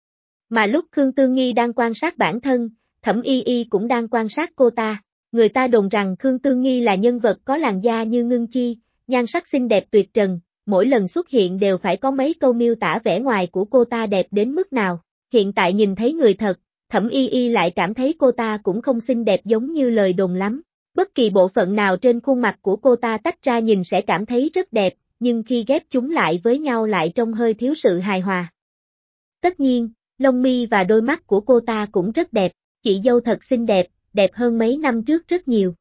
Mà lúc Khương Tư Nghi đang quan sát bản thân, Thẩm Y Y cũng đang quan sát cô ta. Người ta đồn rằng Khương Tư Nghi là nhân vật có làn da như ngưng chi, nhan sắc xinh đẹp tuyệt trần, mỗi lần xuất hiện đều phải có mấy câu miêu tả vẻ ngoài của cô ta đẹp đến mức nào. Hiện tại nhìn thấy người thật, Thẩm Y Y lại cảm thấy cô ta cũng không xinh đẹp giống như lời đồn lắm. Bất kỳ bộ phận nào trên khuôn mặt của cô ta tách ra nhìn sẽ cảm thấy rất đẹp, nhưng khi ghép chúng lại với nhau lại trông hơi thiếu sự hài hòa. Tất nhiên, lông mi và đôi mắt của cô ta cũng rất đẹp, chị dâu thật xinh đẹp, đẹp hơn mấy năm trước rất nhiều.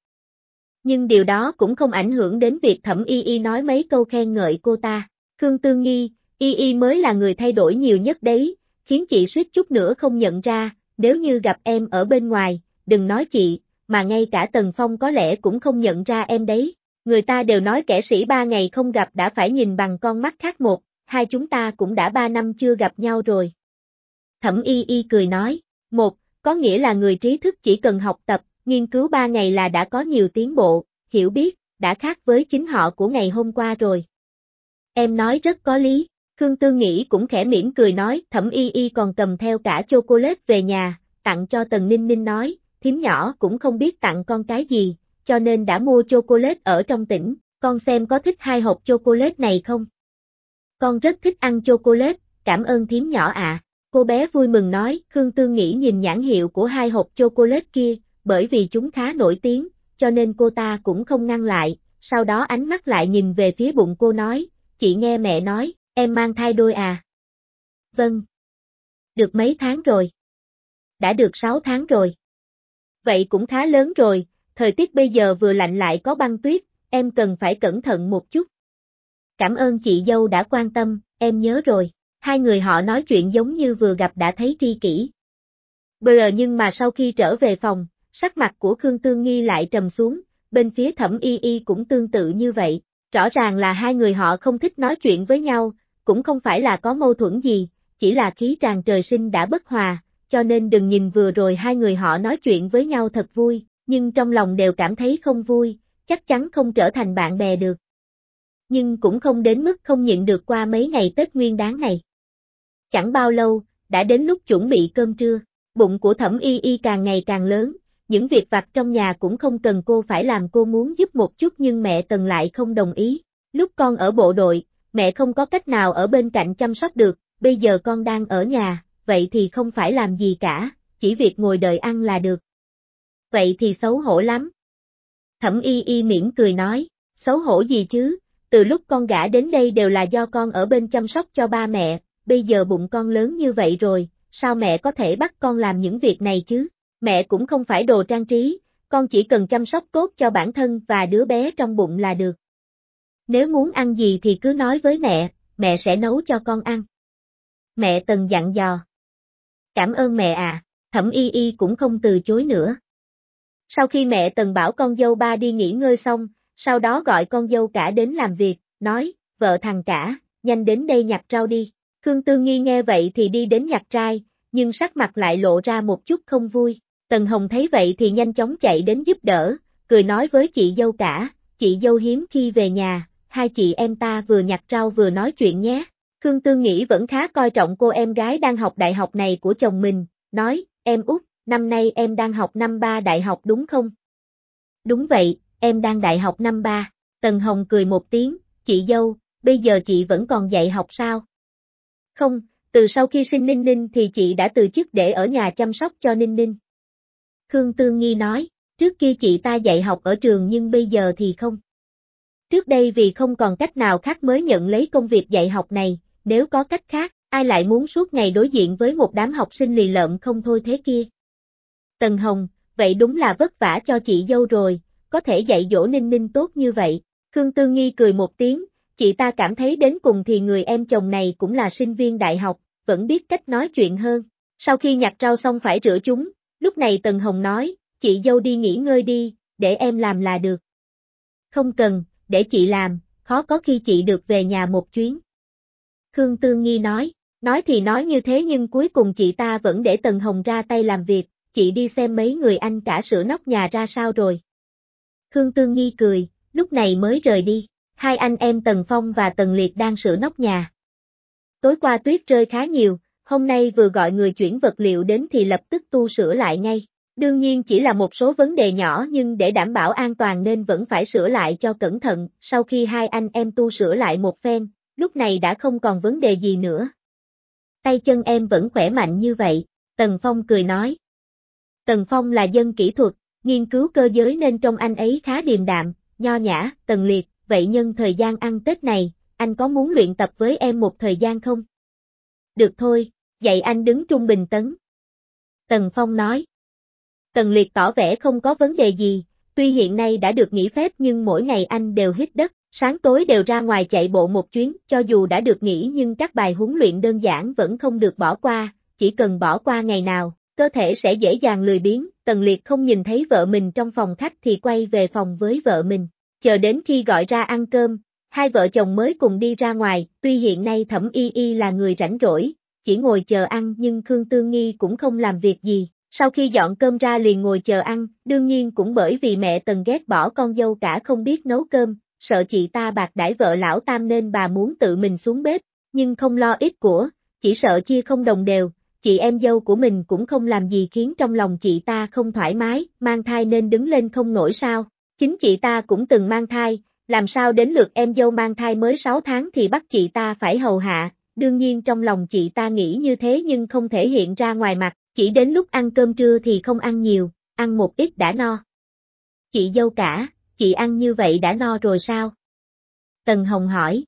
Nhưng điều đó cũng không ảnh hưởng đến việc Thẩm Y Y nói mấy câu khen ngợi cô ta. Khương Tư Nghi, Y Y mới là người thay đổi nhiều nhất đấy, khiến chị suýt chút nữa không nhận ra, nếu như gặp em ở bên ngoài, đừng nói chị, mà ngay cả Tần Phong có lẽ cũng không nhận ra em đấy. Người ta đều nói kẻ sĩ 3 ngày không gặp đã phải nhìn bằng con mắt khác một, hai chúng ta cũng đã 3 năm chưa gặp nhau rồi. Thẩm Y Y cười nói, một, có nghĩa là người trí thức chỉ cần học tập, nghiên cứu 3 ngày là đã có nhiều tiến bộ, hiểu biết, đã khác với chính họ của ngày hôm qua rồi. Em nói rất có lý, Khương Tư Nghĩ cũng khẽ mỉm cười nói, Thẩm Y Y còn cầm theo cả chocolate về nhà, tặng cho Tần Ninh Ninh nói, thím nhỏ cũng không biết tặng con cái gì, cho nên đã mua chocolate ở trong tỉnh, con xem có thích 2 hộp chocolate này không? Con rất thích ăn chocolate, cảm ơn thím nhỏ ạ. Cô bé vui mừng nói, Khương Tư Nghĩ nhìn nhãn hiệu của 2 hộp chocolate kia, bởi vì chúng khá nổi tiếng, cho nên cô ta cũng không ngăn lại, sau đó ánh mắt lại nhìn về phía bụng cô nói, chị nghe mẹ nói, em mang thai đôi à? Vâng. Được mấy tháng rồi? Đã được 6 tháng rồi. Vậy cũng khá lớn rồi, thời tiết bây giờ vừa lạnh lại có băng tuyết, em cần phải cẩn thận một chút. Cảm ơn chị dâu đã quan tâm, em nhớ rồi. Hai người họ nói chuyện giống như vừa gặp đã thấy tri kỷ. Nhưng mà sau khi trở về phòng, sắc mặt của Khương Tư Nghi lại trầm xuống, bên phía Thẩm Y Y cũng tương tự như vậy. Rõ ràng là hai người họ không thích nói chuyện với nhau, cũng không phải là có mâu thuẫn gì, chỉ là khí tràn trời sinh đã bất hòa, cho nên đừng nhìn vừa rồi hai người họ nói chuyện với nhau thật vui, nhưng trong lòng đều cảm thấy không vui, chắc chắn không trở thành bạn bè được. Nhưng cũng không đến mức không nhịn được qua mấy ngày Tết Nguyên Đán này. Chẳng bao lâu, đã đến lúc chuẩn bị cơm trưa, bụng của Thẩm Y Y càng ngày càng lớn, những việc vặt trong nhà cũng không cần cô phải làm, cô muốn giúp một chút nhưng mẹ Tần lại không đồng ý. Lúc con ở bộ đội, mẹ không có cách nào ở bên cạnh chăm sóc được, bây giờ con đang ở nhà, vậy thì không phải làm gì cả, chỉ việc ngồi đợi ăn là được. Vậy thì xấu hổ lắm. Thẩm Y Y mỉm cười nói, xấu hổ gì chứ, từ lúc con gả đến đây đều là do con ở bên chăm sóc cho ba mẹ, bây giờ bụng con lớn như vậy rồi, sao mẹ có thể bắt con làm những việc này chứ? Mẹ cũng không phải đồ trang trí, con chỉ cần chăm sóc tốt cho bản thân và đứa bé trong bụng là được. Nếu muốn ăn gì thì cứ nói với mẹ sẽ nấu cho con ăn. Mẹ Tần dặn dò. Cảm ơn mẹ à, Thẩm Y Y cũng không từ chối nữa. Sau khi mẹ Tần bảo con dâu ba đi nghỉ ngơi xong, sau đó gọi con dâu cả đến làm việc, nói, vợ thằng cả, nhanh đến đây nhặt rau đi. Khương Tư Nghi nghe vậy thì đi đến nhặt trai, nhưng sắc mặt lại lộ ra một chút không vui. Tần Hồng thấy vậy thì nhanh chóng chạy đến giúp đỡ, cười nói với chị dâu cả, chị dâu hiếm khi về nhà, hai chị em ta vừa nhặt rau vừa nói chuyện nhé. Khương Tư Nghĩ vẫn khá coi trọng cô em gái đang học đại học này của chồng mình, nói, em út, năm nay em đang học năm 3 đại học đúng không? Đúng vậy, em đang đại học năm 3. Tần Hồng cười một tiếng, chị dâu, bây giờ chị vẫn còn dạy học sao? Không, từ sau khi sinh Ninh Ninh thì chị đã từ chức để ở nhà chăm sóc cho Ninh Ninh. Khương Tư Nghi nói, trước kia chị ta dạy học ở trường nhưng bây giờ thì không. Trước đây vì không còn cách nào khác mới nhận lấy công việc dạy học này, nếu có cách khác, ai lại muốn suốt ngày đối diện với một đám học sinh lì lợm không thôi thế kia. Tần Hồng, vậy đúng là vất vả cho chị dâu rồi, có thể dạy dỗ Ninh Ninh tốt như vậy. Khương Tư Nghi cười một tiếng, chị ta cảm thấy đến cùng thì người em chồng này cũng là sinh viên đại học, vẫn biết cách nói chuyện hơn. Sau khi nhặt rau xong phải rửa chúng, lúc này Tần Hồng nói, chị dâu đi nghỉ ngơi đi, để em làm là được. Không cần, để chị làm, khó có khi chị được về nhà một chuyến. Khương Tư Nghi nói thì nói như thế nhưng cuối cùng chị ta vẫn để Tần Hồng ra tay làm việc, chị đi xem mấy người anh cả sửa nóc nhà ra sao rồi. Khương Tư Nghi cười, lúc này mới rời đi. Hai anh em Tần Phong và Tần Liệt đang sửa nóc nhà. Tối qua tuyết rơi khá nhiều, hôm nay vừa gọi người chuyển vật liệu đến thì lập tức tu sửa lại ngay. Đương nhiên chỉ là một số vấn đề nhỏ nhưng để đảm bảo an toàn nên vẫn phải sửa lại cho cẩn thận. Sau khi hai anh em tu sửa lại một phen, lúc này đã không còn vấn đề gì nữa. Tay chân em vẫn khỏe mạnh như vậy, Tần Phong cười nói. Tần Phong là dân kỹ thuật, nghiên cứu cơ giới nên trông anh ấy khá điềm đạm, nho nhã. Tần Liệt, vậy nhân thời gian ăn Tết này, anh có muốn luyện tập với em một thời gian không? Được thôi, dạy anh đứng trung bình tấn. Tần Phong nói. Tần Liệt tỏ vẻ không có vấn đề gì, tuy hiện nay đã được nghỉ phép nhưng mỗi ngày anh đều hít đất, sáng tối đều ra ngoài chạy bộ một chuyến, cho dù đã được nghỉ nhưng các bài huấn luyện đơn giản vẫn không được bỏ qua, chỉ cần bỏ qua ngày nào, cơ thể sẽ dễ dàng lười biếng. Tần Liệt không nhìn thấy vợ mình trong phòng khách thì quay về phòng với vợ mình, chờ đến khi gọi ra ăn cơm, hai vợ chồng mới cùng đi ra ngoài. Tuy hiện nay Thẩm Y Y là người rảnh rỗi, chỉ ngồi chờ ăn nhưng Khương Tương Nghi cũng không làm việc gì. Sau khi dọn cơm ra liền ngồi chờ ăn, đương nhiên cũng bởi vì mẹ Tần ghét bỏ con dâu cả không biết nấu cơm, sợ chị ta bạc đãi vợ lão Tam nên bà muốn tự mình xuống bếp, nhưng không lo ít của, chỉ sợ chia không đồng đều, chị em dâu của mình cũng không làm gì khiến trong lòng chị ta không thoải mái, mang thai nên đứng lên không nổi sao, chính chị ta cũng từng mang thai, làm sao đến lượt em dâu mang thai mới 6 tháng thì bắt chị ta phải hầu hạ, đương nhiên trong lòng chị ta nghĩ như thế nhưng không thể hiện ra ngoài mặt. Chỉ đến lúc ăn cơm trưa thì không ăn nhiều, ăn một ít đã no. Chị dâu cả, chị ăn như vậy đã no rồi sao? Tần Hồng hỏi.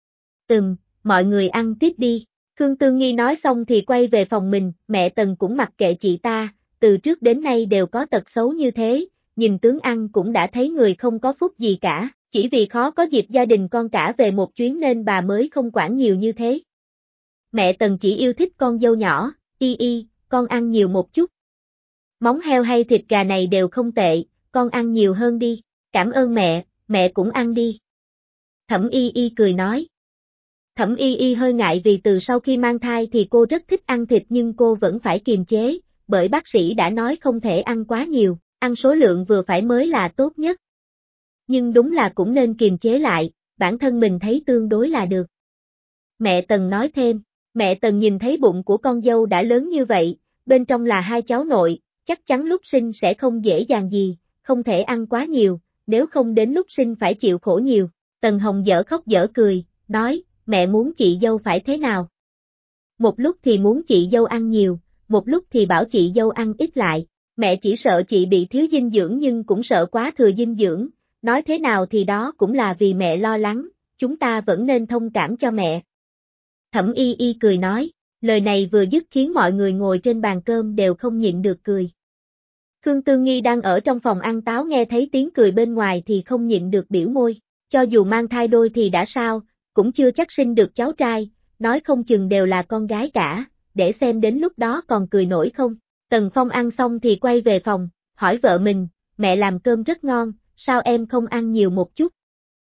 Mọi người ăn tiếp đi. Khương Tương Nghi nói xong thì quay về phòng mình, mẹ Tần cũng mặc kệ chị ta, từ trước đến nay đều có tật xấu như thế, nhìn tướng ăn cũng đã thấy người không có phúc gì cả, chỉ vì khó có dịp gia đình con cả về một chuyến nên bà mới không quản nhiều như thế. Mẹ Tần chỉ yêu thích con dâu nhỏ, Y Y, con ăn nhiều một chút. Móng heo hay thịt gà này đều không tệ, con ăn nhiều hơn đi, cảm ơn mẹ, mẹ cũng ăn đi. Thẩm Y Y cười nói. Thẩm Y Y hơi ngại vì từ sau khi mang thai thì cô rất thích ăn thịt nhưng cô vẫn phải kiềm chế, bởi bác sĩ đã nói không thể ăn quá nhiều, ăn số lượng vừa phải mới là tốt nhất. Nhưng đúng là cũng nên kiềm chế lại, bản thân mình thấy tương đối là được. Mẹ Tần nói thêm, mẹ Tần nhìn thấy bụng của con dâu đã lớn như vậy, bên trong là hai cháu nội, chắc chắn lúc sinh sẽ không dễ dàng gì, không thể ăn quá nhiều, nếu không đến lúc sinh phải chịu khổ nhiều. Tần Hồng dở khóc dở cười, nói, mẹ muốn chị dâu phải thế nào? Một lúc thì muốn chị dâu ăn nhiều, một lúc thì bảo chị dâu ăn ít lại, mẹ chỉ sợ chị bị thiếu dinh dưỡng nhưng cũng sợ quá thừa dinh dưỡng, nói thế nào thì đó cũng là vì mẹ lo lắng, chúng ta vẫn nên thông cảm cho mẹ. Thẩm Y Y cười nói, lời này vừa dứt khiến mọi người ngồi trên bàn cơm đều không nhịn được cười. Khương Tương Nghi đang ở trong phòng ăn táo nghe thấy tiếng cười bên ngoài thì không nhịn được biểu môi, cho dù mang thai đôi thì đã sao, cũng chưa chắc sinh được cháu trai, nói không chừng đều là con gái cả, để xem đến lúc đó còn cười nổi không. Tần Phong ăn xong thì quay về phòng, hỏi vợ mình, mẹ làm cơm rất ngon, sao em không ăn nhiều một chút?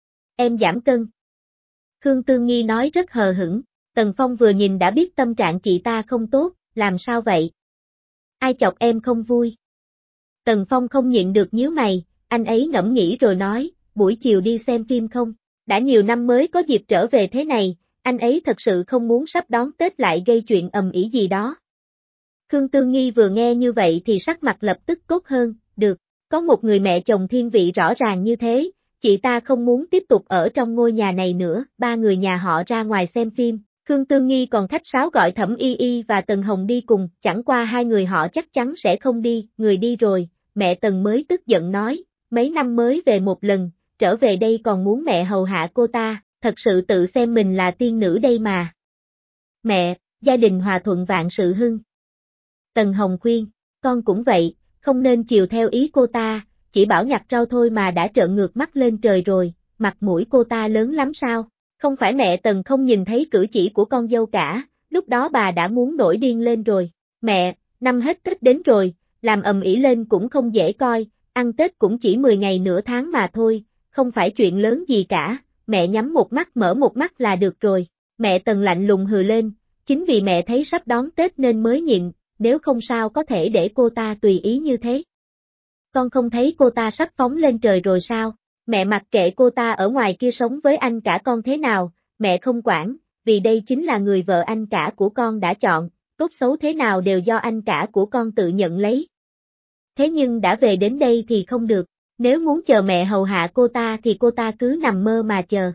Em giảm cân. Khương Tương Nghi nói rất hờ hững. Tần Phong vừa nhìn đã biết tâm trạng chị ta không tốt, làm sao vậy? Ai chọc em không vui? Tần Phong không nhịn được nhíu mày, anh ấy ngẫm nghĩ rồi nói, buổi chiều đi xem phim không? Đã nhiều năm mới có dịp trở về thế này, anh ấy thật sự không muốn sắp đón Tết lại gây chuyện ầm ĩ gì đó. Khương Tương Nghi vừa nghe như vậy thì sắc mặt lập tức tốt hơn, được, có một người mẹ chồng thiên vị rõ ràng như thế, chị ta không muốn tiếp tục ở trong ngôi nhà này nữa. Ba người nhà họ ra ngoài xem phim. Khương Tương Nghi còn khách sáo gọi Thẩm Y Y và Tần Hồng đi cùng, chẳng qua hai người họ chắc chắn sẽ không đi, người đi rồi, mẹ Tần mới tức giận nói, mấy năm mới về một lần, trở về đây còn muốn mẹ hầu hạ cô ta, thật sự tự xem mình là tiên nữ đây mà. Mẹ, gia đình hòa thuận vạn sự hưng. Tần Hồng khuyên, con cũng vậy, không nên chiều theo ý cô ta, chỉ bảo nhặt rau thôi mà đã trợn ngược mắt lên trời rồi, mặt mũi cô ta lớn lắm sao? Không phải mẹ Tần không nhìn thấy cử chỉ của con dâu cả, lúc đó bà đã muốn nổi điên lên rồi. Mẹ, năm hết Tết đến rồi, làm ầm ĩ lên cũng không dễ coi, ăn Tết cũng chỉ 10 ngày nửa tháng mà thôi, không phải chuyện lớn gì cả, mẹ nhắm một mắt mở một mắt là được rồi. Mẹ Tần lạnh lùng hừ lên, chính vì mẹ thấy sắp đón Tết nên mới nhịn, nếu không sao có thể để cô ta tùy ý như thế. Con không thấy cô ta sắp phóng lên trời rồi sao? Mẹ mặc kệ cô ta ở ngoài kia sống với anh cả con thế nào, mẹ không quản, vì đây chính là người vợ anh cả của con đã chọn, tốt xấu thế nào đều do anh cả của con tự nhận lấy. Thế nhưng đã về đến đây thì không được, nếu muốn chờ mẹ hầu hạ cô ta thì cô ta cứ nằm mơ mà chờ.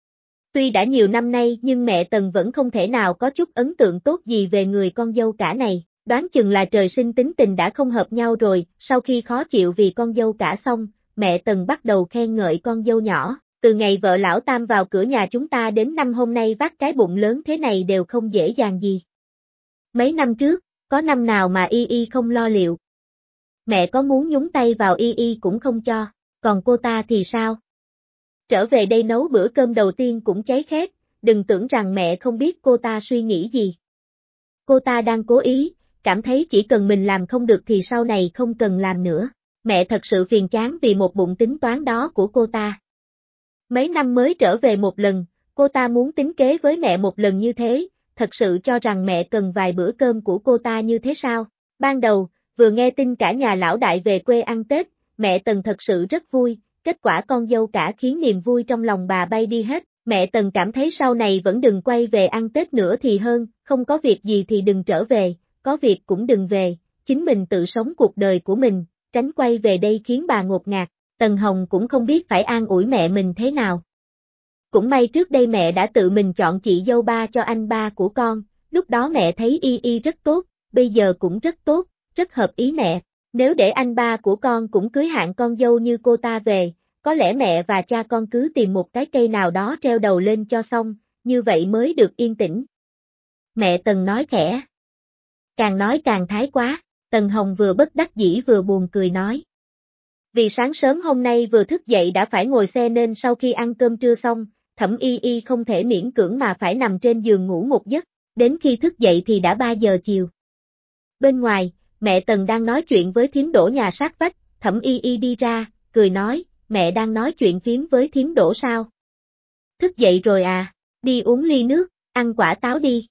Tuy đã nhiều năm nay nhưng mẹ Tần vẫn không thể nào có chút ấn tượng tốt gì về người con dâu cả này, đoán chừng là trời sinh tính tình đã không hợp nhau rồi, sau khi khó chịu vì con dâu cả xong, mẹ Tần bắt đầu khen ngợi con dâu nhỏ, từ ngày vợ lão Tam vào cửa nhà chúng ta đến năm hôm nay vác cái bụng lớn thế này đều không dễ dàng gì. Mấy năm trước, có năm nào mà Y Y không lo liệu. Mẹ có muốn nhúng tay vào Y Y cũng không cho, còn cô ta thì sao? Trở về đây nấu bữa cơm đầu tiên cũng cháy khét, đừng tưởng rằng mẹ không biết cô ta suy nghĩ gì. Cô ta đang cố ý, cảm thấy chỉ cần mình làm không được thì sau này không cần làm nữa. Mẹ thật sự phiền chán vì một bụng tính toán đó của cô ta. Mấy năm mới trở về một lần, cô ta muốn tính kế với mẹ một lần như thế, thật sự cho rằng mẹ cần vài bữa cơm của cô ta như thế sao? Ban đầu, vừa nghe tin cả nhà lão đại về quê ăn Tết, mẹ Tần thật sự rất vui, kết quả con dâu cả khiến niềm vui trong lòng bà bay đi hết. Mẹ Tần cảm thấy sau này vẫn đừng quay về ăn Tết nữa thì hơn, không có việc gì thì đừng trở về, có việc cũng đừng về, chính mình tự sống cuộc đời của mình, tránh quay về đây khiến bà ngột ngạt. Tần Hồng cũng không biết phải an ủi mẹ mình thế nào. Cũng may trước đây mẹ đã tự mình chọn chị dâu ba cho anh ba của con, lúc đó mẹ thấy Y Y rất tốt, bây giờ cũng rất tốt, rất hợp ý mẹ. Nếu để anh ba của con cũng cưới hạng con dâu như cô ta về, có lẽ mẹ và cha con cứ tìm một cái cây nào đó treo đầu lên cho xong, như vậy mới được yên tĩnh. Mẹ Tần nói khẽ. Càng nói càng thái quá, Tần Hồng vừa bất đắc dĩ vừa buồn cười nói. Vì sáng sớm hôm nay vừa thức dậy đã phải ngồi xe nên sau khi ăn cơm trưa xong, Thẩm Y Y không thể miễn cưỡng mà phải nằm trên giường ngủ một giấc, đến khi thức dậy thì đã 3 giờ chiều. Bên ngoài, mẹ Tần đang nói chuyện với thím Đỗ nhà sát vách, Thẩm Y Y đi ra, cười nói, mẹ đang nói chuyện phím với thím Đỗ sao? Thức dậy rồi à, đi uống ly nước, ăn quả táo đi.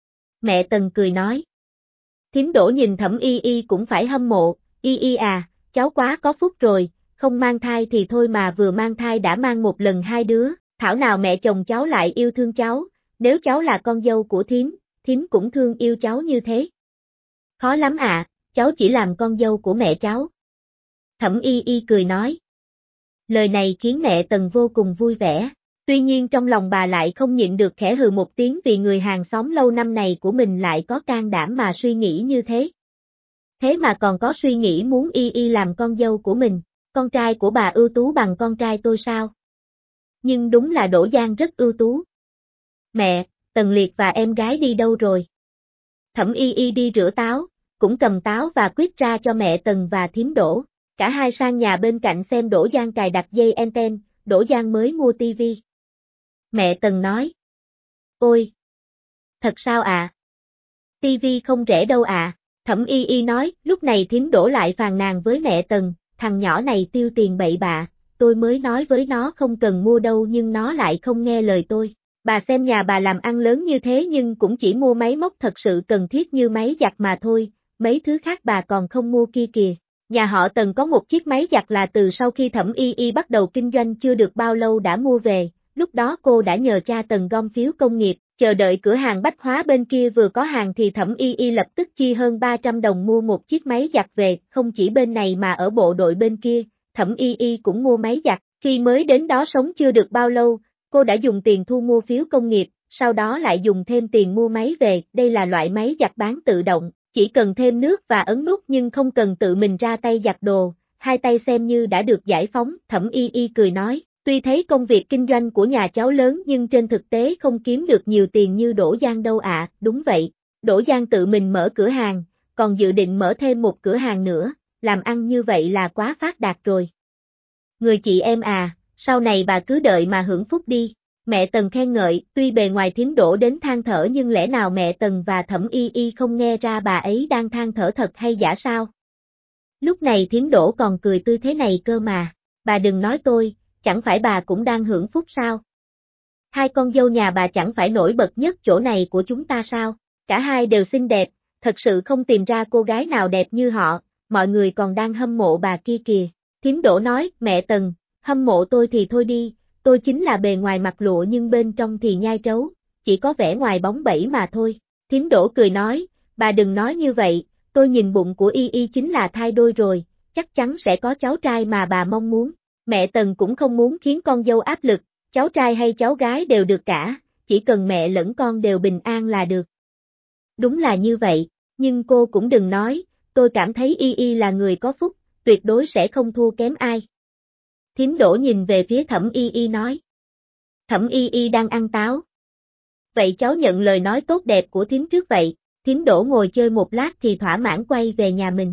Mẹ Tần cười nói. Thím Đỗ nhìn Thẩm Y Y cũng phải hâm mộ, Y Y à, cháu quá có phúc rồi, không mang thai thì thôi mà vừa mang thai đã mang một lần 2 đứa, thảo nào mẹ chồng cháu lại yêu thương cháu, nếu cháu là con dâu của thím cũng thương yêu cháu như thế. Khó lắm à, cháu chỉ làm con dâu của mẹ cháu. Thẩm Y Y cười nói. Lời này khiến mẹ Tần vô cùng vui vẻ, tuy nhiên trong lòng bà lại không nhịn được khẽ hừ một tiếng vì người hàng xóm lâu năm này của mình lại có can đảm mà suy nghĩ như thế. Thế mà còn có suy nghĩ muốn Y Y làm con dâu của mình, con trai của bà ưu tú bằng con trai tôi sao? Nhưng đúng là Đỗ Giang rất ưu tú. Mẹ, Tần Liệt và em gái đi đâu rồi? Thẩm Y Y đi rửa táo, cũng cầm táo và quyết ra cho mẹ Tần và thím Đỗ. Cả hai sang nhà bên cạnh xem Đỗ Giang cài đặt dây anten, Đỗ Giang mới mua tivi. Mẹ Tần nói. Ôi! Thật sao ạ? Tivi không rẻ đâu ạ. Thẩm Y Y nói, lúc này thím Đỗ lại phàn nàn với mẹ Tần, thằng nhỏ này tiêu tiền bậy bạ, tôi mới nói với nó không cần mua đâu nhưng nó lại không nghe lời tôi. Bà xem nhà bà làm ăn lớn như thế nhưng cũng chỉ mua máy móc thật sự cần thiết như máy giặt mà thôi, mấy thứ khác bà còn không mua kia kìa. Nhà họ Tần có một chiếc máy giặt là từ sau khi Thẩm Y Y bắt đầu kinh doanh chưa được bao lâu đã mua về, lúc đó cô đã nhờ cha Tần gom phiếu công nghiệp, chờ đợi cửa hàng bách hóa bên kia vừa có hàng thì Thẩm Y Y lập tức chi hơn 300 đồng mua một chiếc máy giặt về, không chỉ bên này mà ở bộ đội bên kia, Thẩm Y Y cũng mua máy giặt, khi mới đến đó sống chưa được bao lâu, cô đã dùng tiền thu mua phiếu công nghiệp, sau đó lại dùng thêm tiền mua máy về, đây là loại máy giặt bán tự động. Chỉ cần thêm nước và ấn nút nhưng không cần tự mình ra tay giặt đồ, hai tay xem như đã được giải phóng, Thẩm Y Y cười nói, tuy thấy công việc kinh doanh của nhà cháu lớn nhưng trên thực tế không kiếm được nhiều tiền như Đỗ Giang đâu ạ, đúng vậy, Đỗ Giang tự mình mở cửa hàng, còn dự định mở thêm một cửa hàng nữa, làm ăn như vậy là quá phát đạt rồi. Người chị em à, sau này bà cứ đợi mà hưởng phúc đi. Mẹ Tần khen ngợi, tuy bề ngoài thím Đỗ đến than thở nhưng lẽ nào mẹ Tần và Thẩm Y Y không nghe ra bà ấy đang than thở thật hay giả sao? Lúc này thím Đỗ còn cười tươi thế này cơ mà, bà đừng nói tôi, chẳng phải bà cũng đang hưởng phúc sao? Hai con dâu nhà bà chẳng phải nổi bật nhất chỗ này của chúng ta sao? Cả hai đều xinh đẹp, thật sự không tìm ra cô gái nào đẹp như họ, mọi người còn đang hâm mộ bà kia kìa. Thím Đỗ nói, mẹ Tần, hâm mộ tôi thì thôi đi, tôi chính là bề ngoài mặt lụa nhưng bên trong thì nhai trấu, chỉ có vẻ ngoài bóng bẩy mà thôi. Thím Đỗ cười nói, bà đừng nói như vậy, tôi nhìn bụng của Y Y chính là thai đôi rồi, chắc chắn sẽ có cháu trai mà bà mong muốn. Mẹ Tần cũng không muốn khiến con dâu áp lực, cháu trai hay cháu gái đều được cả, chỉ cần mẹ lẫn con đều bình an là được. Đúng là như vậy, nhưng cô cũng đừng nói, tôi cảm thấy Y Y là người có phúc, tuyệt đối sẽ không thua kém ai. Thím Đỗ nhìn về phía Thẩm Y Y nói. Thẩm Y Y đang ăn táo. Vậy cháu nhận lời nói tốt đẹp của thím trước vậy, thím Đỗ ngồi chơi một lát thì thỏa mãn quay về nhà mình.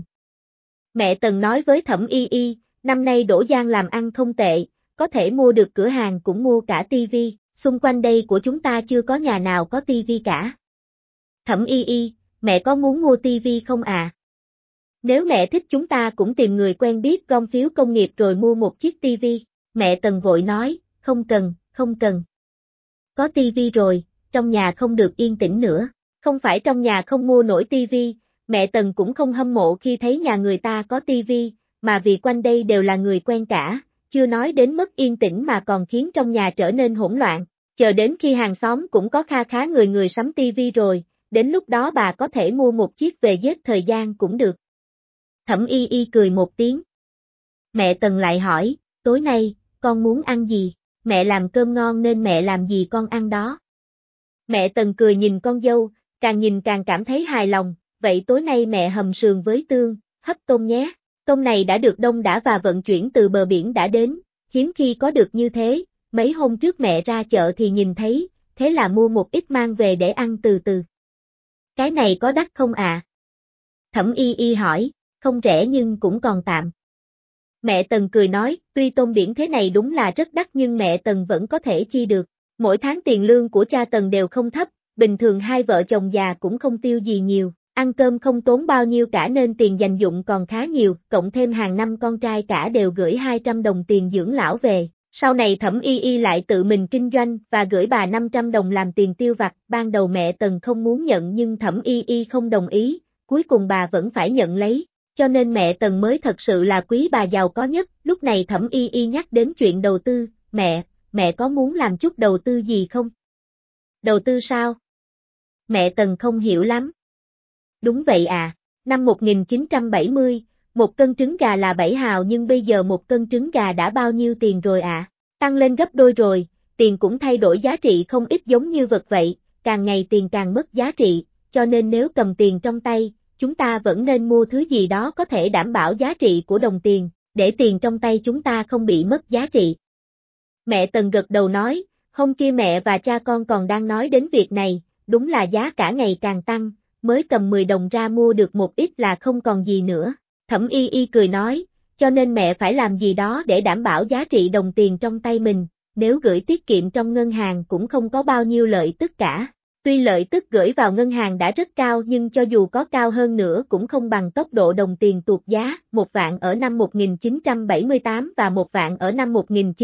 Mẹ Tần nói với Thẩm Y Y, năm nay Đỗ Giang làm ăn không tệ, có thể mua được cửa hàng cũng mua cả tivi, xung quanh đây của chúng ta chưa có nhà nào có tivi cả. Thẩm Y Y, mẹ có muốn mua tivi không à? Nếu mẹ thích chúng ta cũng tìm người quen biết gom phiếu công nghiệp rồi mua một chiếc tivi. Mẹ Tần vội nói, không cần, không cần. Có tivi rồi, trong nhà không được yên tĩnh nữa. Không phải trong nhà không mua nổi tivi, mẹ Tần cũng không hâm mộ khi thấy nhà người ta có tivi, mà vì quanh đây đều là người quen cả, chưa nói đến mất yên tĩnh mà còn khiến trong nhà trở nên hỗn loạn. Chờ đến khi hàng xóm cũng có kha khá người sắm tivi rồi, đến lúc đó bà có thể mua một chiếc về giết thời gian cũng được. Thẩm Y Y cười một tiếng. Mẹ Tần lại hỏi, tối nay, con muốn ăn gì? Mẹ làm cơm ngon nên mẹ làm gì con ăn đó. Mẹ Tần cười nhìn con dâu, càng nhìn càng cảm thấy hài lòng, vậy tối nay mẹ hầm sườn với tương, hấp tôm nhé. Tôm này đã được đông đã và vận chuyển từ bờ biển đã đến, hiếm khi có được như thế, mấy hôm trước mẹ ra chợ thì nhìn thấy, thế là mua một ít mang về để ăn từ từ. Cái này có đắt không à? Thẩm Y Y hỏi, không rẻ nhưng cũng còn tạm. Mẹ Tần cười nói, tuy tôm biển thế này đúng là rất đắt nhưng mẹ Tần vẫn có thể chi được. Mỗi tháng tiền lương của cha Tần đều không thấp, bình thường hai vợ chồng già cũng không tiêu gì nhiều, ăn cơm không tốn bao nhiêu cả nên tiền dành dụm còn khá nhiều, cộng thêm hàng năm con trai cả đều gửi 200 đồng tiền dưỡng lão về. Sau này Thẩm Y Y lại tự mình kinh doanh và gửi bà 500 đồng làm tiền tiêu vặt, ban đầu mẹ Tần không muốn nhận nhưng Thẩm Y Y không đồng ý, cuối cùng bà vẫn phải nhận lấy. Cho nên mẹ Tần mới thật sự là quý bà giàu có nhất, lúc này Thẩm Y Y nhắc đến chuyện đầu tư, mẹ có muốn làm chút đầu tư gì không? Đầu tư sao? Mẹ Tần không hiểu lắm. Đúng vậy à, năm 1970, một cân trứng gà là 7 hào nhưng bây giờ một cân trứng gà đã bao nhiêu tiền rồi ạ? Tăng lên gấp đôi rồi, tiền cũng thay đổi giá trị không ít giống như vật vậy, càng ngày tiền càng mất giá trị, cho nên nếu cầm tiền trong tay, chúng ta vẫn nên mua thứ gì đó có thể đảm bảo giá trị của đồng tiền, để tiền trong tay chúng ta không bị mất giá trị. Mẹ Tần gật đầu nói, hôm kia mẹ và cha con còn đang nói đến việc này, đúng là giá cả ngày càng tăng, mới cầm 10 đồng ra mua được một ít là không còn gì nữa. Thẩm Y Y cười nói, cho nên mẹ phải làm gì đó để đảm bảo giá trị đồng tiền trong tay mình, nếu gửi tiết kiệm trong ngân hàng cũng không có bao nhiêu lợi tức cả. Tuy lợi tức gửi vào ngân hàng đã rất cao nhưng cho dù có cao hơn nữa cũng không bằng tốc độ đồng tiền tuột giá, 1 vạn ở năm 1978 và 1 vạn ở năm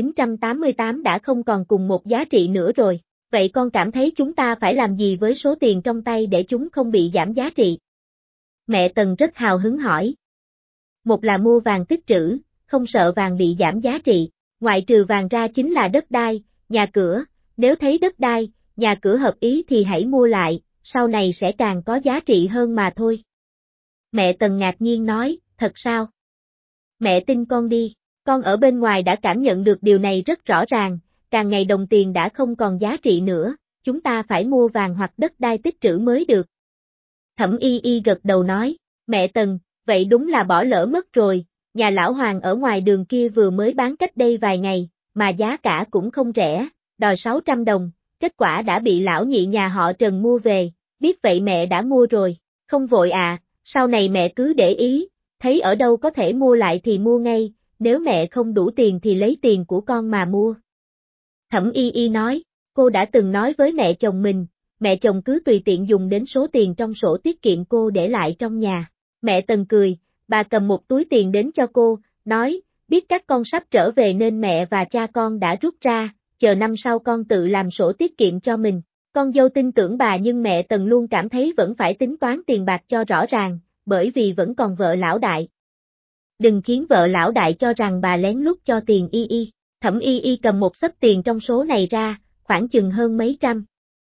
1988 đã không còn cùng một giá trị nữa rồi. Vậy con cảm thấy chúng ta phải làm gì với số tiền trong tay để chúng không bị giảm giá trị? Mẹ Tần rất hào hứng hỏi. Một là mua vàng tích trữ, không sợ vàng bị giảm giá trị, ngoại trừ vàng ra chính là đất đai, nhà cửa, nếu thấy đất đai, nhà cửa hợp ý thì hãy mua lại, sau này sẽ càng có giá trị hơn mà thôi. Mẹ Tần ngạc nhiên nói, thật sao? Mẹ tin con đi, con ở bên ngoài đã cảm nhận được điều này rất rõ ràng, càng ngày đồng tiền đã không còn giá trị nữa, chúng ta phải mua vàng hoặc đất đai tích trữ mới được. Thẩm Y Y gật đầu nói, mẹ Tần, vậy đúng là bỏ lỡ mất rồi, nhà lão Hoàng ở ngoài đường kia vừa mới bán cách đây vài ngày, mà giá cả cũng không rẻ, đòi 600 đồng. Kết quả đã bị lão nhị nhà họ Trần mua về, biết vậy mẹ đã mua rồi, không vội à, sau này mẹ cứ để ý, thấy ở đâu có thể mua lại thì mua ngay, nếu mẹ không đủ tiền thì lấy tiền của con mà mua. Thẩm Y Y nói, cô đã từng nói với mẹ chồng mình, mẹ chồng cứ tùy tiện dùng đến số tiền trong sổ tiết kiệm cô để lại trong nhà. Mẹ Tần cười, bà cầm một túi tiền đến cho cô, nói, biết các con sắp trở về nên mẹ và cha con đã rút ra, chờ năm sau con tự làm sổ tiết kiệm cho mình. Con dâu tin tưởng bà nhưng mẹ Tần luôn cảm thấy vẫn phải tính toán tiền bạc cho rõ ràng, bởi vì vẫn còn vợ lão đại. Đừng khiến vợ lão đại cho rằng bà lén lút cho tiền Y Y. Thẩm Y Y cầm một xấp tiền trong số này ra, khoảng chừng hơn mấy trăm.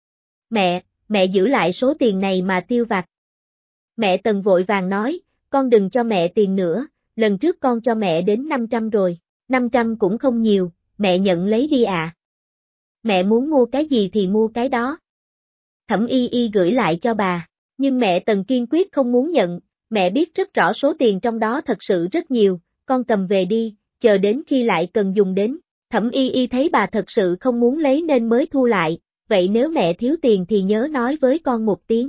Mẹ giữ lại số tiền này mà tiêu vặt. Mẹ Tần vội vàng nói, con đừng cho mẹ tiền nữa, lần trước con cho mẹ đến 500 rồi, 500 cũng không nhiều, mẹ nhận lấy đi ạ. Mẹ muốn mua cái gì thì mua cái đó. Thẩm Y Y gửi lại cho bà, nhưng mẹ Tần kiên quyết không muốn nhận, mẹ biết rất rõ số tiền trong đó thật sự rất nhiều, con cầm về đi, chờ đến khi lại cần dùng đến. Thẩm Y Y thấy bà thật sự không muốn lấy nên mới thu lại, vậy nếu mẹ thiếu tiền thì nhớ nói với con một tiếng.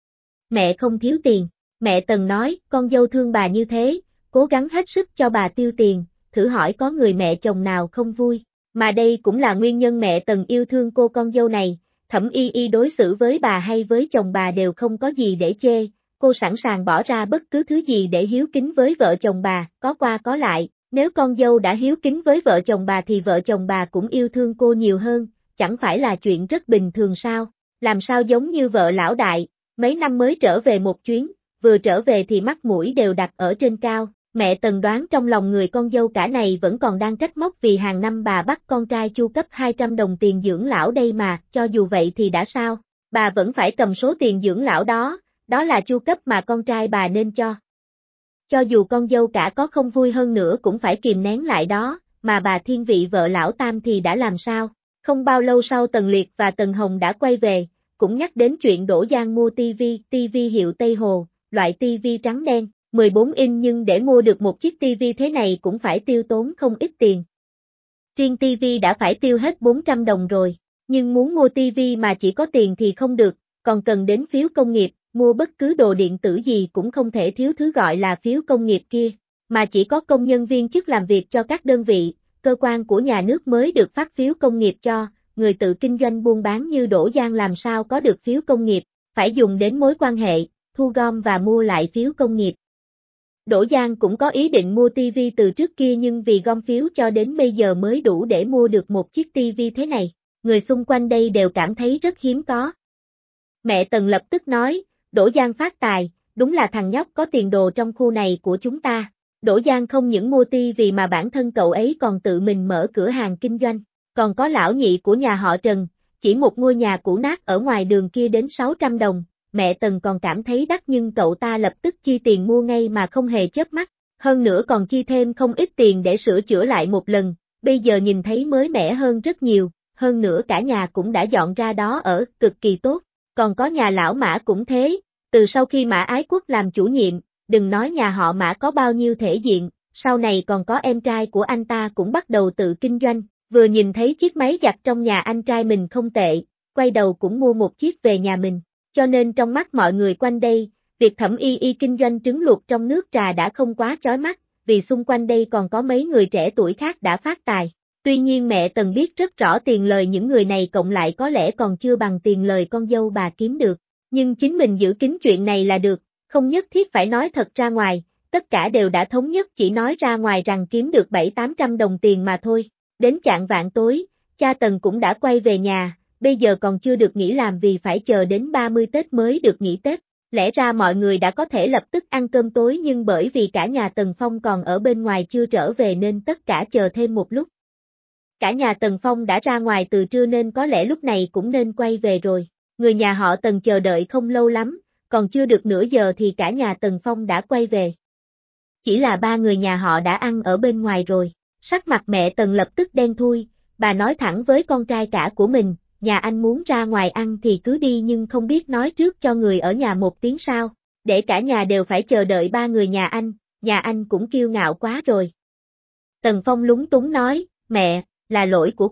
Mẹ không thiếu tiền, mẹ Tần nói, con dâu thương bà như thế, cố gắng hết sức cho bà tiêu tiền, thử hỏi có người mẹ chồng nào không vui, mà đây cũng là nguyên nhân mẹ Tần yêu thương cô con dâu này. Thẩm Y Y đối xử với bà hay với chồng bà đều không có gì để chê, cô sẵn sàng bỏ ra bất cứ thứ gì để hiếu kính với vợ chồng bà, có qua có lại, nếu con dâu đã hiếu kính với vợ chồng bà thì vợ chồng bà cũng yêu thương cô nhiều hơn, chẳng phải là chuyện rất bình thường sao, làm sao giống như vợ lão đại, mấy năm mới trở về một chuyến, vừa trở về thì mắt mũi đều đặt ở trên cao. Mẹ Tần đoán trong lòng người con dâu cả này vẫn còn đang trách móc vì hàng năm bà bắt con trai chu cấp 200 đồng tiền dưỡng lão đây mà, cho dù vậy thì đã sao, bà vẫn phải cầm số tiền dưỡng lão đó, đó là chu cấp mà con trai bà nên cho. Cho dù con dâu cả có không vui hơn nữa cũng phải kìm nén lại đó, mà bà thiên vị vợ lão Tam thì đã làm sao. Không bao lâu sau Tần Liệt và Tần Hồng đã quay về, cũng nhắc đến chuyện Đỗ Giang mua tivi hiệu Tây Hồ, loại tivi trắng đen. 14 inch nhưng để mua được một chiếc tivi thế này cũng phải tiêu tốn không ít tiền. Riêng tivi đã phải tiêu hết 400 đồng rồi, nhưng muốn mua tivi mà chỉ có tiền thì không được, còn cần đến phiếu công nghiệp, mua bất cứ đồ điện tử gì cũng không thể thiếu thứ gọi là phiếu công nghiệp kia, mà chỉ có công nhân viên chức làm việc cho các đơn vị, cơ quan của nhà nước mới được phát phiếu công nghiệp cho, người tự kinh doanh buôn bán như Đỗ Giang làm sao có được phiếu công nghiệp, phải dùng đến mối quan hệ, thu gom và mua lại phiếu công nghiệp. Đỗ Giang cũng có ý định mua tivi từ trước kia nhưng vì gom phiếu cho đến bây giờ mới đủ để mua được một chiếc tivi thế này, người xung quanh đây đều cảm thấy rất hiếm có. Mẹ Tần lập tức nói, Đỗ Giang phát tài, đúng là thằng nhóc có tiền đồ trong khu này của chúng ta. Đỗ Giang không những mua tivi mà bản thân cậu ấy còn tự mình mở cửa hàng kinh doanh, còn có lão nhị của nhà họ Trần, chỉ một ngôi nhà cũ nát ở ngoài đường kia đến 600 đồng. Mẹ Tần còn cảm thấy đắt nhưng cậu ta lập tức chi tiền mua ngay mà không hề chớp mắt, hơn nữa còn chi thêm không ít tiền để sửa chữa lại một lần, bây giờ nhìn thấy mới mẻ hơn rất nhiều, hơn nữa cả nhà cũng đã dọn ra đó ở, cực kỳ tốt, còn có nhà lão Mã cũng thế, từ sau khi Mã Ái Quốc làm chủ nhiệm, đừng nói nhà họ Mã có bao nhiêu thể diện, sau này còn có em trai của anh ta cũng bắt đầu tự kinh doanh, vừa nhìn thấy chiếc máy giặt trong nhà anh trai mình không tệ, quay đầu cũng mua một chiếc về nhà mình. Cho nên trong mắt mọi người quanh đây, việc Thẩm Y Y kinh doanh trứng luộc trong nước trà đã không quá chói mắt, vì xung quanh đây còn có mấy người trẻ tuổi khác đã phát tài. Tuy nhiên mẹ Tần biết rất rõ tiền lời những người này cộng lại có lẽ còn chưa bằng tiền lời con dâu bà kiếm được, nhưng chính mình giữ kín chuyện này là được, không nhất thiết phải nói thật ra ngoài, tất cả đều đã thống nhất chỉ nói ra ngoài rằng kiếm được 700-800 đồng tiền mà thôi. Đến chạng vạng tối, cha Tần cũng đã quay về nhà. Bây giờ còn chưa được nghỉ làm vì phải chờ đến 30 Tết mới được nghỉ Tết. Lẽ ra mọi người đã có thể lập tức ăn cơm tối nhưng bởi vì cả nhà Tần Phong còn ở bên ngoài chưa trở về nên tất cả chờ thêm một lúc. Cả nhà Tần Phong đã ra ngoài từ trưa nên có lẽ lúc này cũng nên quay về rồi. Người nhà họ Tần chờ đợi không lâu lắm, còn chưa được nửa giờ thì cả nhà Tần Phong đã quay về. Chỉ là ba người nhà họ đã ăn ở bên ngoài rồi. Sắc mặt mẹ Tần lập tức đen thui, bà nói thẳng với con trai cả của mình. Nhà anh muốn ra ngoài ăn thì cứ đi nhưng không biết nói trước cho người ở nhà một tiếng sao, để cả nhà đều phải chờ đợi ba người nhà anh cũng kiêu ngạo quá rồi. Tần Phong lúng túng nói, mẹ, là lỗi của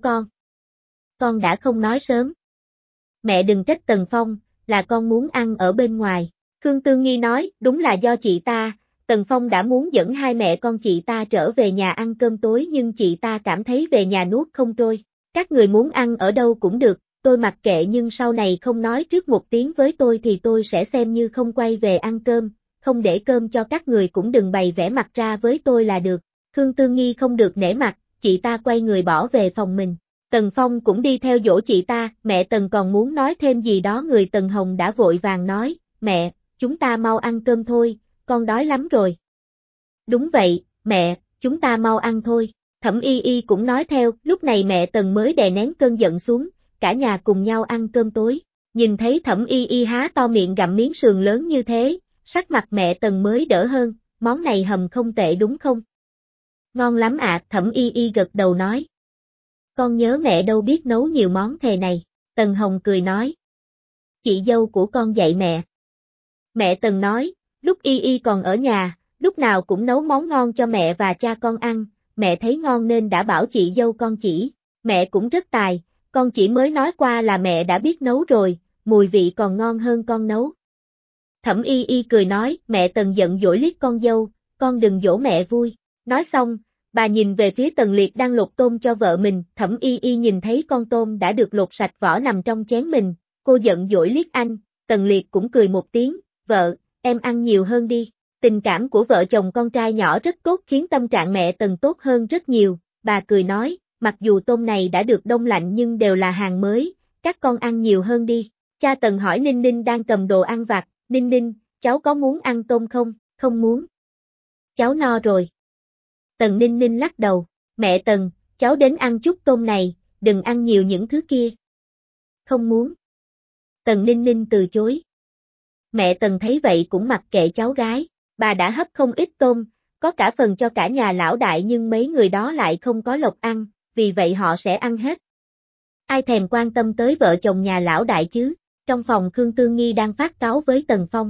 con đã không nói sớm. Mẹ đừng trách Tần Phong, là con muốn ăn ở bên ngoài. Khương Tư Nghi nói, đúng là do chị ta, Tần Phong đã muốn dẫn hai mẹ con chị ta trở về nhà ăn cơm tối nhưng chị ta cảm thấy về nhà nuốt không trôi. Các người muốn ăn ở đâu cũng được, tôi mặc kệ nhưng sau này không nói trước một tiếng với tôi thì tôi sẽ xem như không quay về ăn cơm, không để cơm cho các người cũng đừng bày vẽ mặt ra với tôi là được. Khương Tư Nghi không được nể mặt, chị ta quay người bỏ về phòng mình. Tần Phong cũng đi theo dỗ chị ta, mẹ Tần còn muốn nói thêm gì đó người Tần Hồng đã vội vàng nói, mẹ, chúng ta mau ăn cơm thôi, con đói lắm rồi. Đúng vậy, mẹ, chúng ta mau ăn thôi. Thẩm Y Y cũng nói theo, lúc này mẹ Tần mới đè nén cơn giận xuống, cả nhà cùng nhau ăn cơm tối. Nhìn thấy Thẩm Y Y há to miệng gặm miếng sườn lớn như thế, sắc mặt mẹ Tần mới đỡ hơn, món này hầm không tệ đúng không? Ngon lắm ạ, Thẩm Y Y gật đầu nói. Con nhớ mẹ đâu biết nấu nhiều món thề này, Tần Hồng cười nói. Chị dâu của con dạy mẹ. Mẹ Tần nói, lúc Y Y còn ở nhà, lúc nào cũng nấu món ngon cho mẹ và cha con ăn, mẹ thấy ngon nên đã bảo chị dâu con chỉ, mẹ cũng rất tài, con chỉ mới nói qua là mẹ đã biết nấu rồi, mùi vị còn ngon hơn con nấu. Thẩm Y Y cười nói, mẹ Tần giận dỗi liếc con dâu, con đừng dỗ mẹ vui. Nói xong, bà nhìn về phía Tần Liệt đang lột tôm cho vợ mình, Thẩm Y Y nhìn thấy con tôm đã được lột sạch vỏ nằm trong chén mình, cô giận dỗi liếc anh, Tần Liệt cũng cười một tiếng, vợ, em ăn nhiều hơn đi. Tình cảm của vợ chồng con trai nhỏ rất tốt khiến tâm trạng mẹ Tần tốt hơn rất nhiều, bà cười nói, mặc dù tôm này đã được đông lạnh nhưng đều là hàng mới, các con ăn nhiều hơn đi. Cha Tần hỏi Ninh Ninh đang cầm đồ ăn vặt, Ninh Ninh, cháu có muốn ăn tôm không? Không muốn. Cháu no rồi. Tần Ninh Ninh lắc đầu, mẹ Tần, cháu đến ăn chút tôm này, đừng ăn nhiều những thứ kia. Không muốn. Tần Ninh Ninh từ chối. Mẹ Tần thấy vậy cũng mặc kệ cháu gái, bà đã hấp không ít tôm, có cả phần cho cả nhà lão đại nhưng mấy người đó lại không có lộc ăn, vì vậy họ sẽ ăn hết. Ai thèm quan tâm tới vợ chồng nhà lão đại chứ, trong phòng Khương Tương Nghi đang phát cáu với Tần Phong.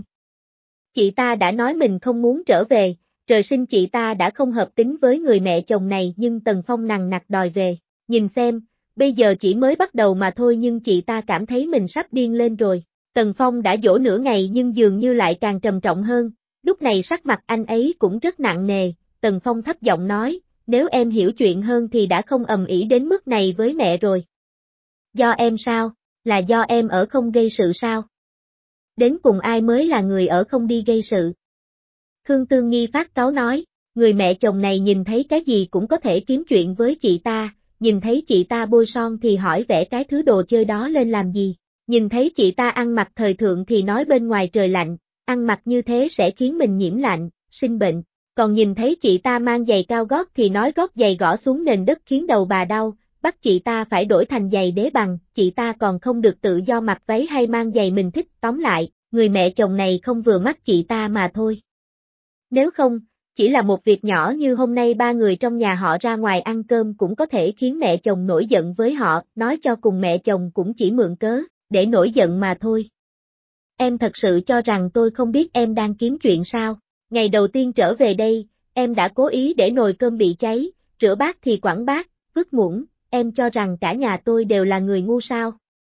Chị ta đã nói mình không muốn trở về, trời sinh chị ta đã không hợp tính với người mẹ chồng này nhưng Tần Phong nằng nặc đòi về, nhìn xem, bây giờ chỉ mới bắt đầu mà thôi nhưng chị ta cảm thấy mình sắp điên lên rồi. Tần Phong đã dỗ nửa ngày nhưng dường như lại càng trầm trọng hơn, lúc này sắc mặt anh ấy cũng rất nặng nề, Tần Phong thấp giọng nói, nếu em hiểu chuyện hơn thì đã không ầm ĩ đến mức này với mẹ rồi. Do em sao? Là do em ở không gây sự sao? Đến cùng ai mới là người ở không đi gây sự? Khương Tương Nghi phát cáu nói, người mẹ chồng này nhìn thấy cái gì cũng có thể kiếm chuyện với chị ta, nhìn thấy chị ta bôi son thì hỏi vẽ cái thứ đồ chơi đó lên làm gì, nhìn thấy chị ta ăn mặc thời thượng thì nói bên ngoài trời lạnh, ăn mặc như thế sẽ khiến mình nhiễm lạnh, sinh bệnh, còn nhìn thấy chị ta mang giày cao gót thì nói gót giày gõ xuống nền đất khiến đầu bà đau, bắt chị ta phải đổi thành giày đế bằng, chị ta còn không được tự do mặc váy hay mang giày mình thích, tóm lại, người mẹ chồng này không vừa mắt chị ta mà thôi. Nếu không, chỉ là một việc nhỏ như hôm nay ba người trong nhà họ ra ngoài ăn cơm cũng có thể khiến mẹ chồng nổi giận với họ, nói cho cùng mẹ chồng cũng chỉ mượn cớ, để nổi giận mà thôi. Em thật sự cho rằng tôi không biết em đang kiếm chuyện sao? Ngày đầu tiên trở về đây, em đã cố ý để nồi cơm bị cháy, rửa bát thì quẳng bát, vứt muỗng, em cho rằng cả nhà tôi đều là người ngu sao?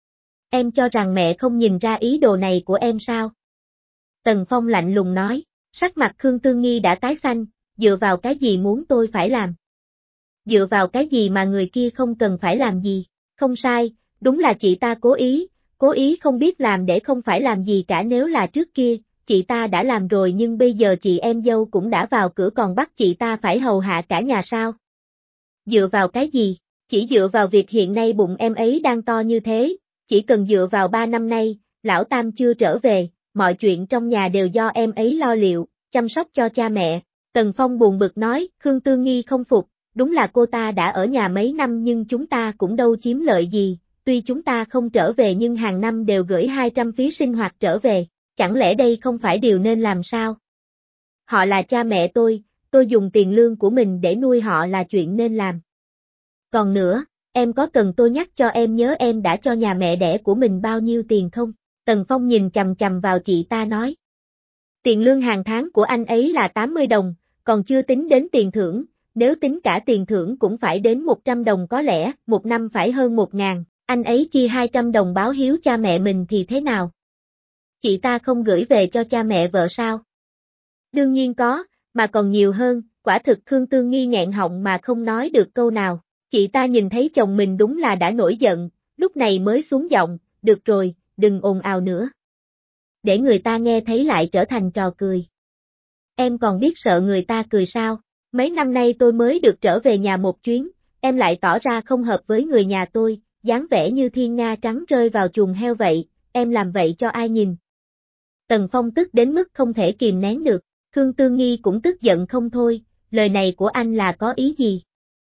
Em cho rằng mẹ không nhìn ra ý đồ này của em sao? Tần Phong lạnh lùng nói, sắc mặt Khương Tương Nghi đã tái xanh, dựa vào cái gì muốn tôi phải làm? Dựa vào cái gì mà người kia không cần phải làm gì? Không sai, đúng là chị ta cố ý không biết làm để không phải làm gì cả nếu là trước kia, chị ta đã làm rồi nhưng bây giờ chị em dâu cũng đã vào cửa còn bắt chị ta phải hầu hạ cả nhà sao? Dựa vào cái gì? Chỉ dựa vào việc hiện nay bụng em ấy đang to như thế, chỉ cần dựa vào 3 năm nay, lão Tam chưa trở về, mọi chuyện trong nhà đều do em ấy lo liệu, chăm sóc cho cha mẹ. Tần Phong buồn bực nói, Khương Tương Nghi không phục, đúng là cô ta đã ở nhà mấy năm nhưng chúng ta cũng đâu chiếm lợi gì, tuy chúng ta không trở về nhưng hàng năm đều gửi 200 phí sinh hoạt trở về, chẳng lẽ đây không phải điều nên làm sao? Họ là cha mẹ tôi dùng tiền lương của mình để nuôi họ là chuyện nên làm. Còn nữa, em có cần tôi nhắc cho em nhớ em đã cho nhà mẹ đẻ của mình bao nhiêu tiền không? Tần Phong nhìn chằm chằm vào chị ta nói. Tiền lương hàng tháng của anh ấy là 80 đồng, còn chưa tính đến tiền thưởng, nếu tính cả tiền thưởng cũng phải đến 100 đồng có lẽ, một năm phải hơn 1.000, anh ấy chia 200 đồng báo hiếu cha mẹ mình thì thế nào? Chị ta không gửi về cho cha mẹ vợ sao? Đương nhiên có, mà còn nhiều hơn, quả thực Khương Tương Nghi nghẹn họng mà không nói được câu nào. Chị ta nhìn thấy chồng mình đúng là đã nổi giận, lúc này mới xuống giọng, được rồi, đừng ồn ào nữa. Để người ta nghe thấy lại trở thành trò cười. Em còn biết sợ người ta cười sao? Mấy năm nay tôi mới được trở về nhà một chuyến, em lại tỏ ra không hợp với người nhà tôi, dáng vẻ như thiên nga trắng rơi vào chuồng heo vậy, em làm vậy cho ai nhìn? Tần Phong tức đến mức không thể kìm nén được, Khương Tương Nghi cũng tức giận không thôi, lời này của anh là có ý gì?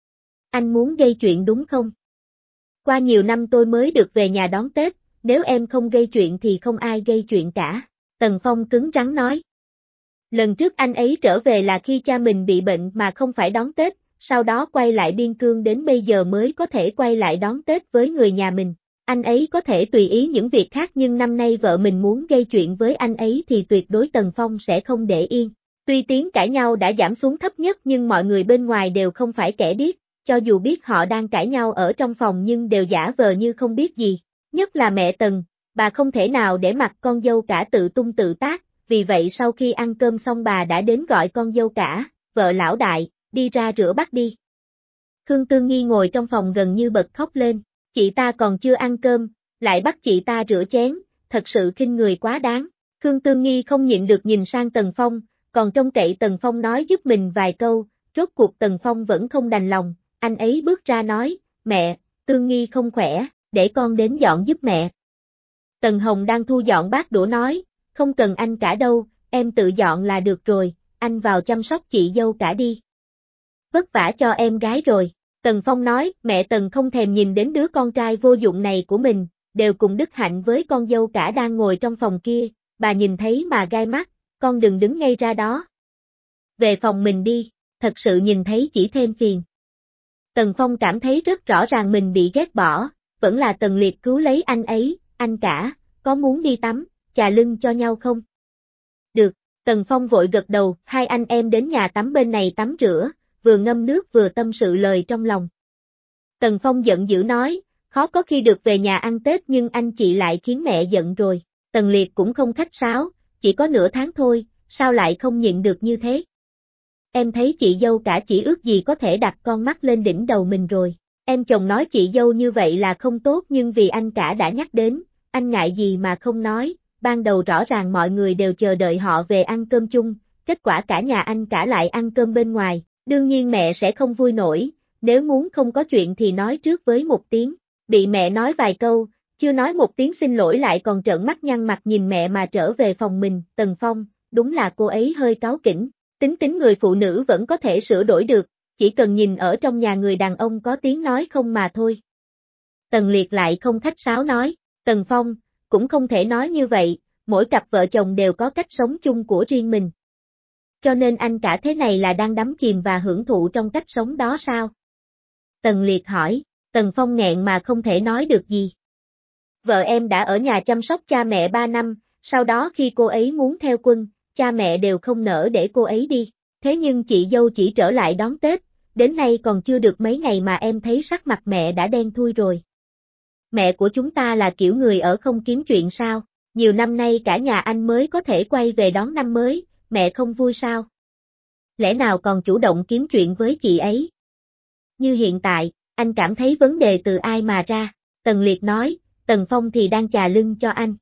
Anh muốn gây chuyện đúng không? Qua nhiều năm tôi mới được về nhà đón Tết, nếu em không gây chuyện thì không ai gây chuyện cả. Tần Phong cứng rắn nói. Lần trước anh ấy trở về là khi cha mình bị bệnh mà không phải đón Tết, sau đó quay lại biên cương đến bây giờ mới có thể quay lại đón Tết với người nhà mình. Anh ấy có thể tùy ý những việc khác nhưng năm nay vợ mình muốn gây chuyện với anh ấy thì tuyệt đối Tần Phong sẽ không để yên. Tuy tiếng cãi nhau đã giảm xuống thấp nhất nhưng mọi người bên ngoài đều không phải kẻ điếc, cho dù biết họ đang cãi nhau ở trong phòng nhưng đều giả vờ như không biết gì. Nhất là mẹ Tần, bà không thể nào để mặc con dâu cả tự tung tự tác, vì vậy sau khi ăn cơm xong bà đã đến gọi con dâu cả, vợ lão đại, đi ra rửa bát đi. Khương Tương Nghi ngồi trong phòng gần như bật khóc lên, chị ta còn chưa ăn cơm, lại bắt chị ta rửa chén, thật sự khinh người quá đáng. Khương Tương Nghi không nhịn được nhìn sang Tần Phong, còn trông cậy Tần Phong nói giúp mình vài câu, rốt cuộc Tần Phong vẫn không đành lòng, anh ấy bước ra nói, mẹ, Tương Nghi không khỏe, để con đến dọn giúp mẹ. Tần Hồng đang thu dọn bát đũa nói, không cần anh cả đâu, em tự dọn là được rồi, anh vào chăm sóc chị dâu cả đi. Vất vả cho em gái rồi. Tần Phong nói, mẹ Tần không thèm nhìn đến đứa con trai vô dụng này của mình, đều cùng đức hạnh với con dâu cả đang ngồi trong phòng kia, bà nhìn thấy mà gai mắt, con đừng đứng ngay ra đó. Về phòng mình đi, thật sự nhìn thấy chỉ thêm phiền. Tần Phong cảm thấy rất rõ ràng mình bị ghét bỏ, vẫn là Tần Liệt cứu lấy anh ấy, anh cả, có muốn đi tắm, chà lưng cho nhau không? Được, Tần Phong vội gật đầu, hai anh em đến nhà tắm bên này tắm rửa, vừa ngâm nước vừa tâm sự lời trong lòng. Tần Phong giận dữ nói, khó có khi được về nhà ăn Tết nhưng anh chị lại khiến mẹ giận rồi. Tần Liệt cũng không khách sáo, chỉ có nửa tháng thôi, sao lại không nhịn được như thế? Em thấy chị dâu cả chỉ ước gì có thể đặt con mắt lên đỉnh đầu mình rồi. Em chồng nói chị dâu như vậy là không tốt nhưng vì anh cả đã nhắc đến, anh ngại gì mà không nói, ban đầu rõ ràng mọi người đều chờ đợi họ về ăn cơm chung, kết quả cả nhà anh cả lại ăn cơm bên ngoài, đương nhiên mẹ sẽ không vui nổi, nếu muốn không có chuyện thì nói trước với một tiếng, bị mẹ nói vài câu, chưa nói một tiếng xin lỗi lại còn trợn mắt nhăn mặt nhìn mẹ mà trở về phòng mình, Tần Phong, đúng là cô ấy hơi cáu kỉnh, tính người phụ nữ vẫn có thể sửa đổi được, chỉ cần nhìn ở trong nhà người đàn ông có tiếng nói không mà thôi. Tần Liệt lại không khách sáo nói, Tần Phong, cũng không thể nói như vậy, mỗi cặp vợ chồng đều có cách sống chung của riêng mình. Cho nên anh cả thế này là đang đắm chìm và hưởng thụ trong cách sống đó sao? Tần Liệt hỏi, Tần Phong nghẹn mà không thể nói được gì. Vợ em đã ở nhà chăm sóc cha mẹ 3 năm, sau đó khi cô ấy muốn theo quân, cha mẹ đều không nỡ để cô ấy đi. Thế nhưng chị dâu chỉ trở lại đón Tết, đến nay còn chưa được mấy ngày mà em thấy sắc mặt mẹ đã đen thui rồi. Mẹ của chúng ta là kiểu người ở không kiếm chuyện sao, nhiều năm nay cả nhà anh mới có thể quay về đón năm mới, mẹ không vui sao? Lẽ nào còn chủ động kiếm chuyện với chị ấy? Như hiện tại, anh cảm thấy vấn đề từ ai mà ra, Tần Liệt nói, Tần Phong thì đang chà lưng cho anh.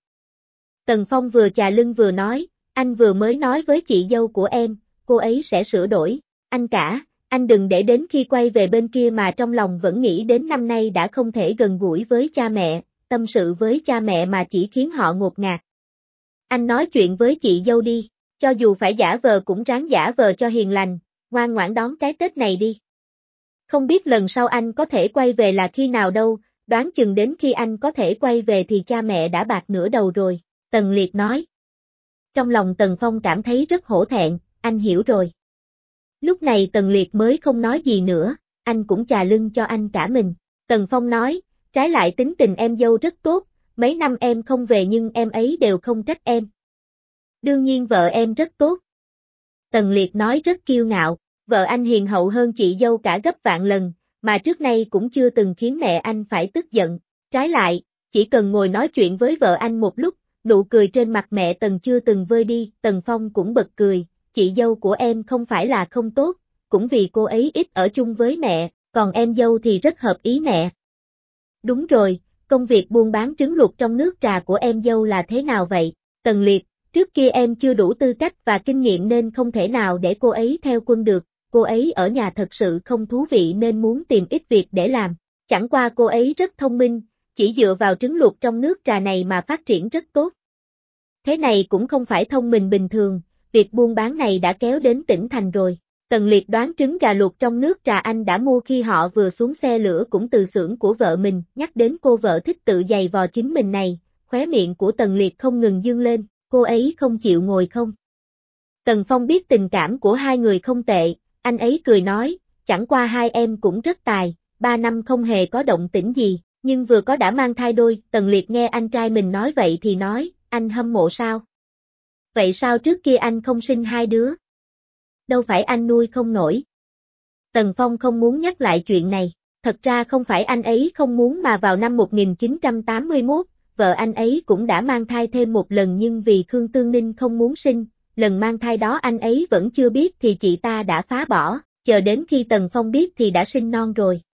Tần Phong vừa chà lưng vừa nói, anh vừa mới nói với chị dâu của em, cô ấy sẽ sửa đổi, anh cả, anh đừng để đến khi quay về bên kia mà trong lòng vẫn nghĩ đến năm nay đã không thể gần gũi với cha mẹ, tâm sự với cha mẹ mà chỉ khiến họ ngột ngạt. Anh nói chuyện với chị dâu đi, cho dù phải giả vờ cũng ráng giả vờ cho hiền lành, ngoan ngoãn đón cái Tết này đi. Không biết lần sau anh có thể quay về là khi nào đâu, đoán chừng đến khi anh có thể quay về thì cha mẹ đã bạc nửa đầu rồi, Tần Liệt nói. Trong lòng Tần Phong cảm thấy rất hổ thẹn, anh hiểu rồi. Lúc này Tần Liệt mới không nói gì nữa, anh cũng chà lưng cho anh cả mình. Tần Phong nói, trái lại tính tình em dâu rất tốt, mấy năm em không về nhưng em ấy đều không trách em. Đương nhiên vợ em rất tốt. Tần Liệt nói rất kiêu ngạo, vợ anh hiền hậu hơn chị dâu cả gấp vạn lần, mà trước nay cũng chưa từng khiến mẹ anh phải tức giận. Trái lại, chỉ cần ngồi nói chuyện với vợ anh một lúc, nụ cười trên mặt mẹ Tần chưa từng vơi đi, Tần Phong cũng bật cười, chị dâu của em không phải là không tốt, cũng vì cô ấy ít ở chung với mẹ, còn em dâu thì rất hợp ý mẹ. Đúng rồi, công việc buôn bán trứng luộc trong nước trà của em dâu là thế nào vậy? Tần Liệt, trước kia em chưa đủ tư cách và kinh nghiệm nên không thể nào để cô ấy theo quân được, cô ấy ở nhà thật sự không thú vị nên muốn tìm ít việc để làm. Chẳng qua cô ấy rất thông minh, chỉ dựa vào trứng luộc trong nước trà này mà phát triển rất tốt. Thế này cũng không phải thông minh bình thường, việc buôn bán này đã kéo đến tỉnh thành rồi. Tần Liệt đoán trứng gà luộc trong nước trà anh đã mua khi họ vừa xuống xe lửa cũng từ xưởng của vợ mình, nhắc đến cô vợ thích tự giày vò chính mình này, khóe miệng của Tần Liệt không ngừng dương lên, cô ấy không chịu ngồi không? Tần Phong biết tình cảm của hai người không tệ, anh ấy cười nói, chẳng qua hai em cũng rất tài, 3 năm không hề có động tĩnh gì, nhưng vừa có đã mang thai đôi, Tần Liệt nghe anh trai mình nói vậy thì nói, anh hâm mộ sao? Vậy sao trước kia anh không sinh hai đứa? Đâu phải anh nuôi không nổi. Tần Phong không muốn nhắc lại chuyện này, thật ra không phải anh ấy không muốn mà vào năm 1981, vợ anh ấy cũng đã mang thai thêm một lần nhưng vì Khương Tương Ninh không muốn sinh, lần mang thai đó anh ấy vẫn chưa biết thì chị ta đã phá bỏ, chờ đến khi Tần Phong biết thì đã sinh non rồi.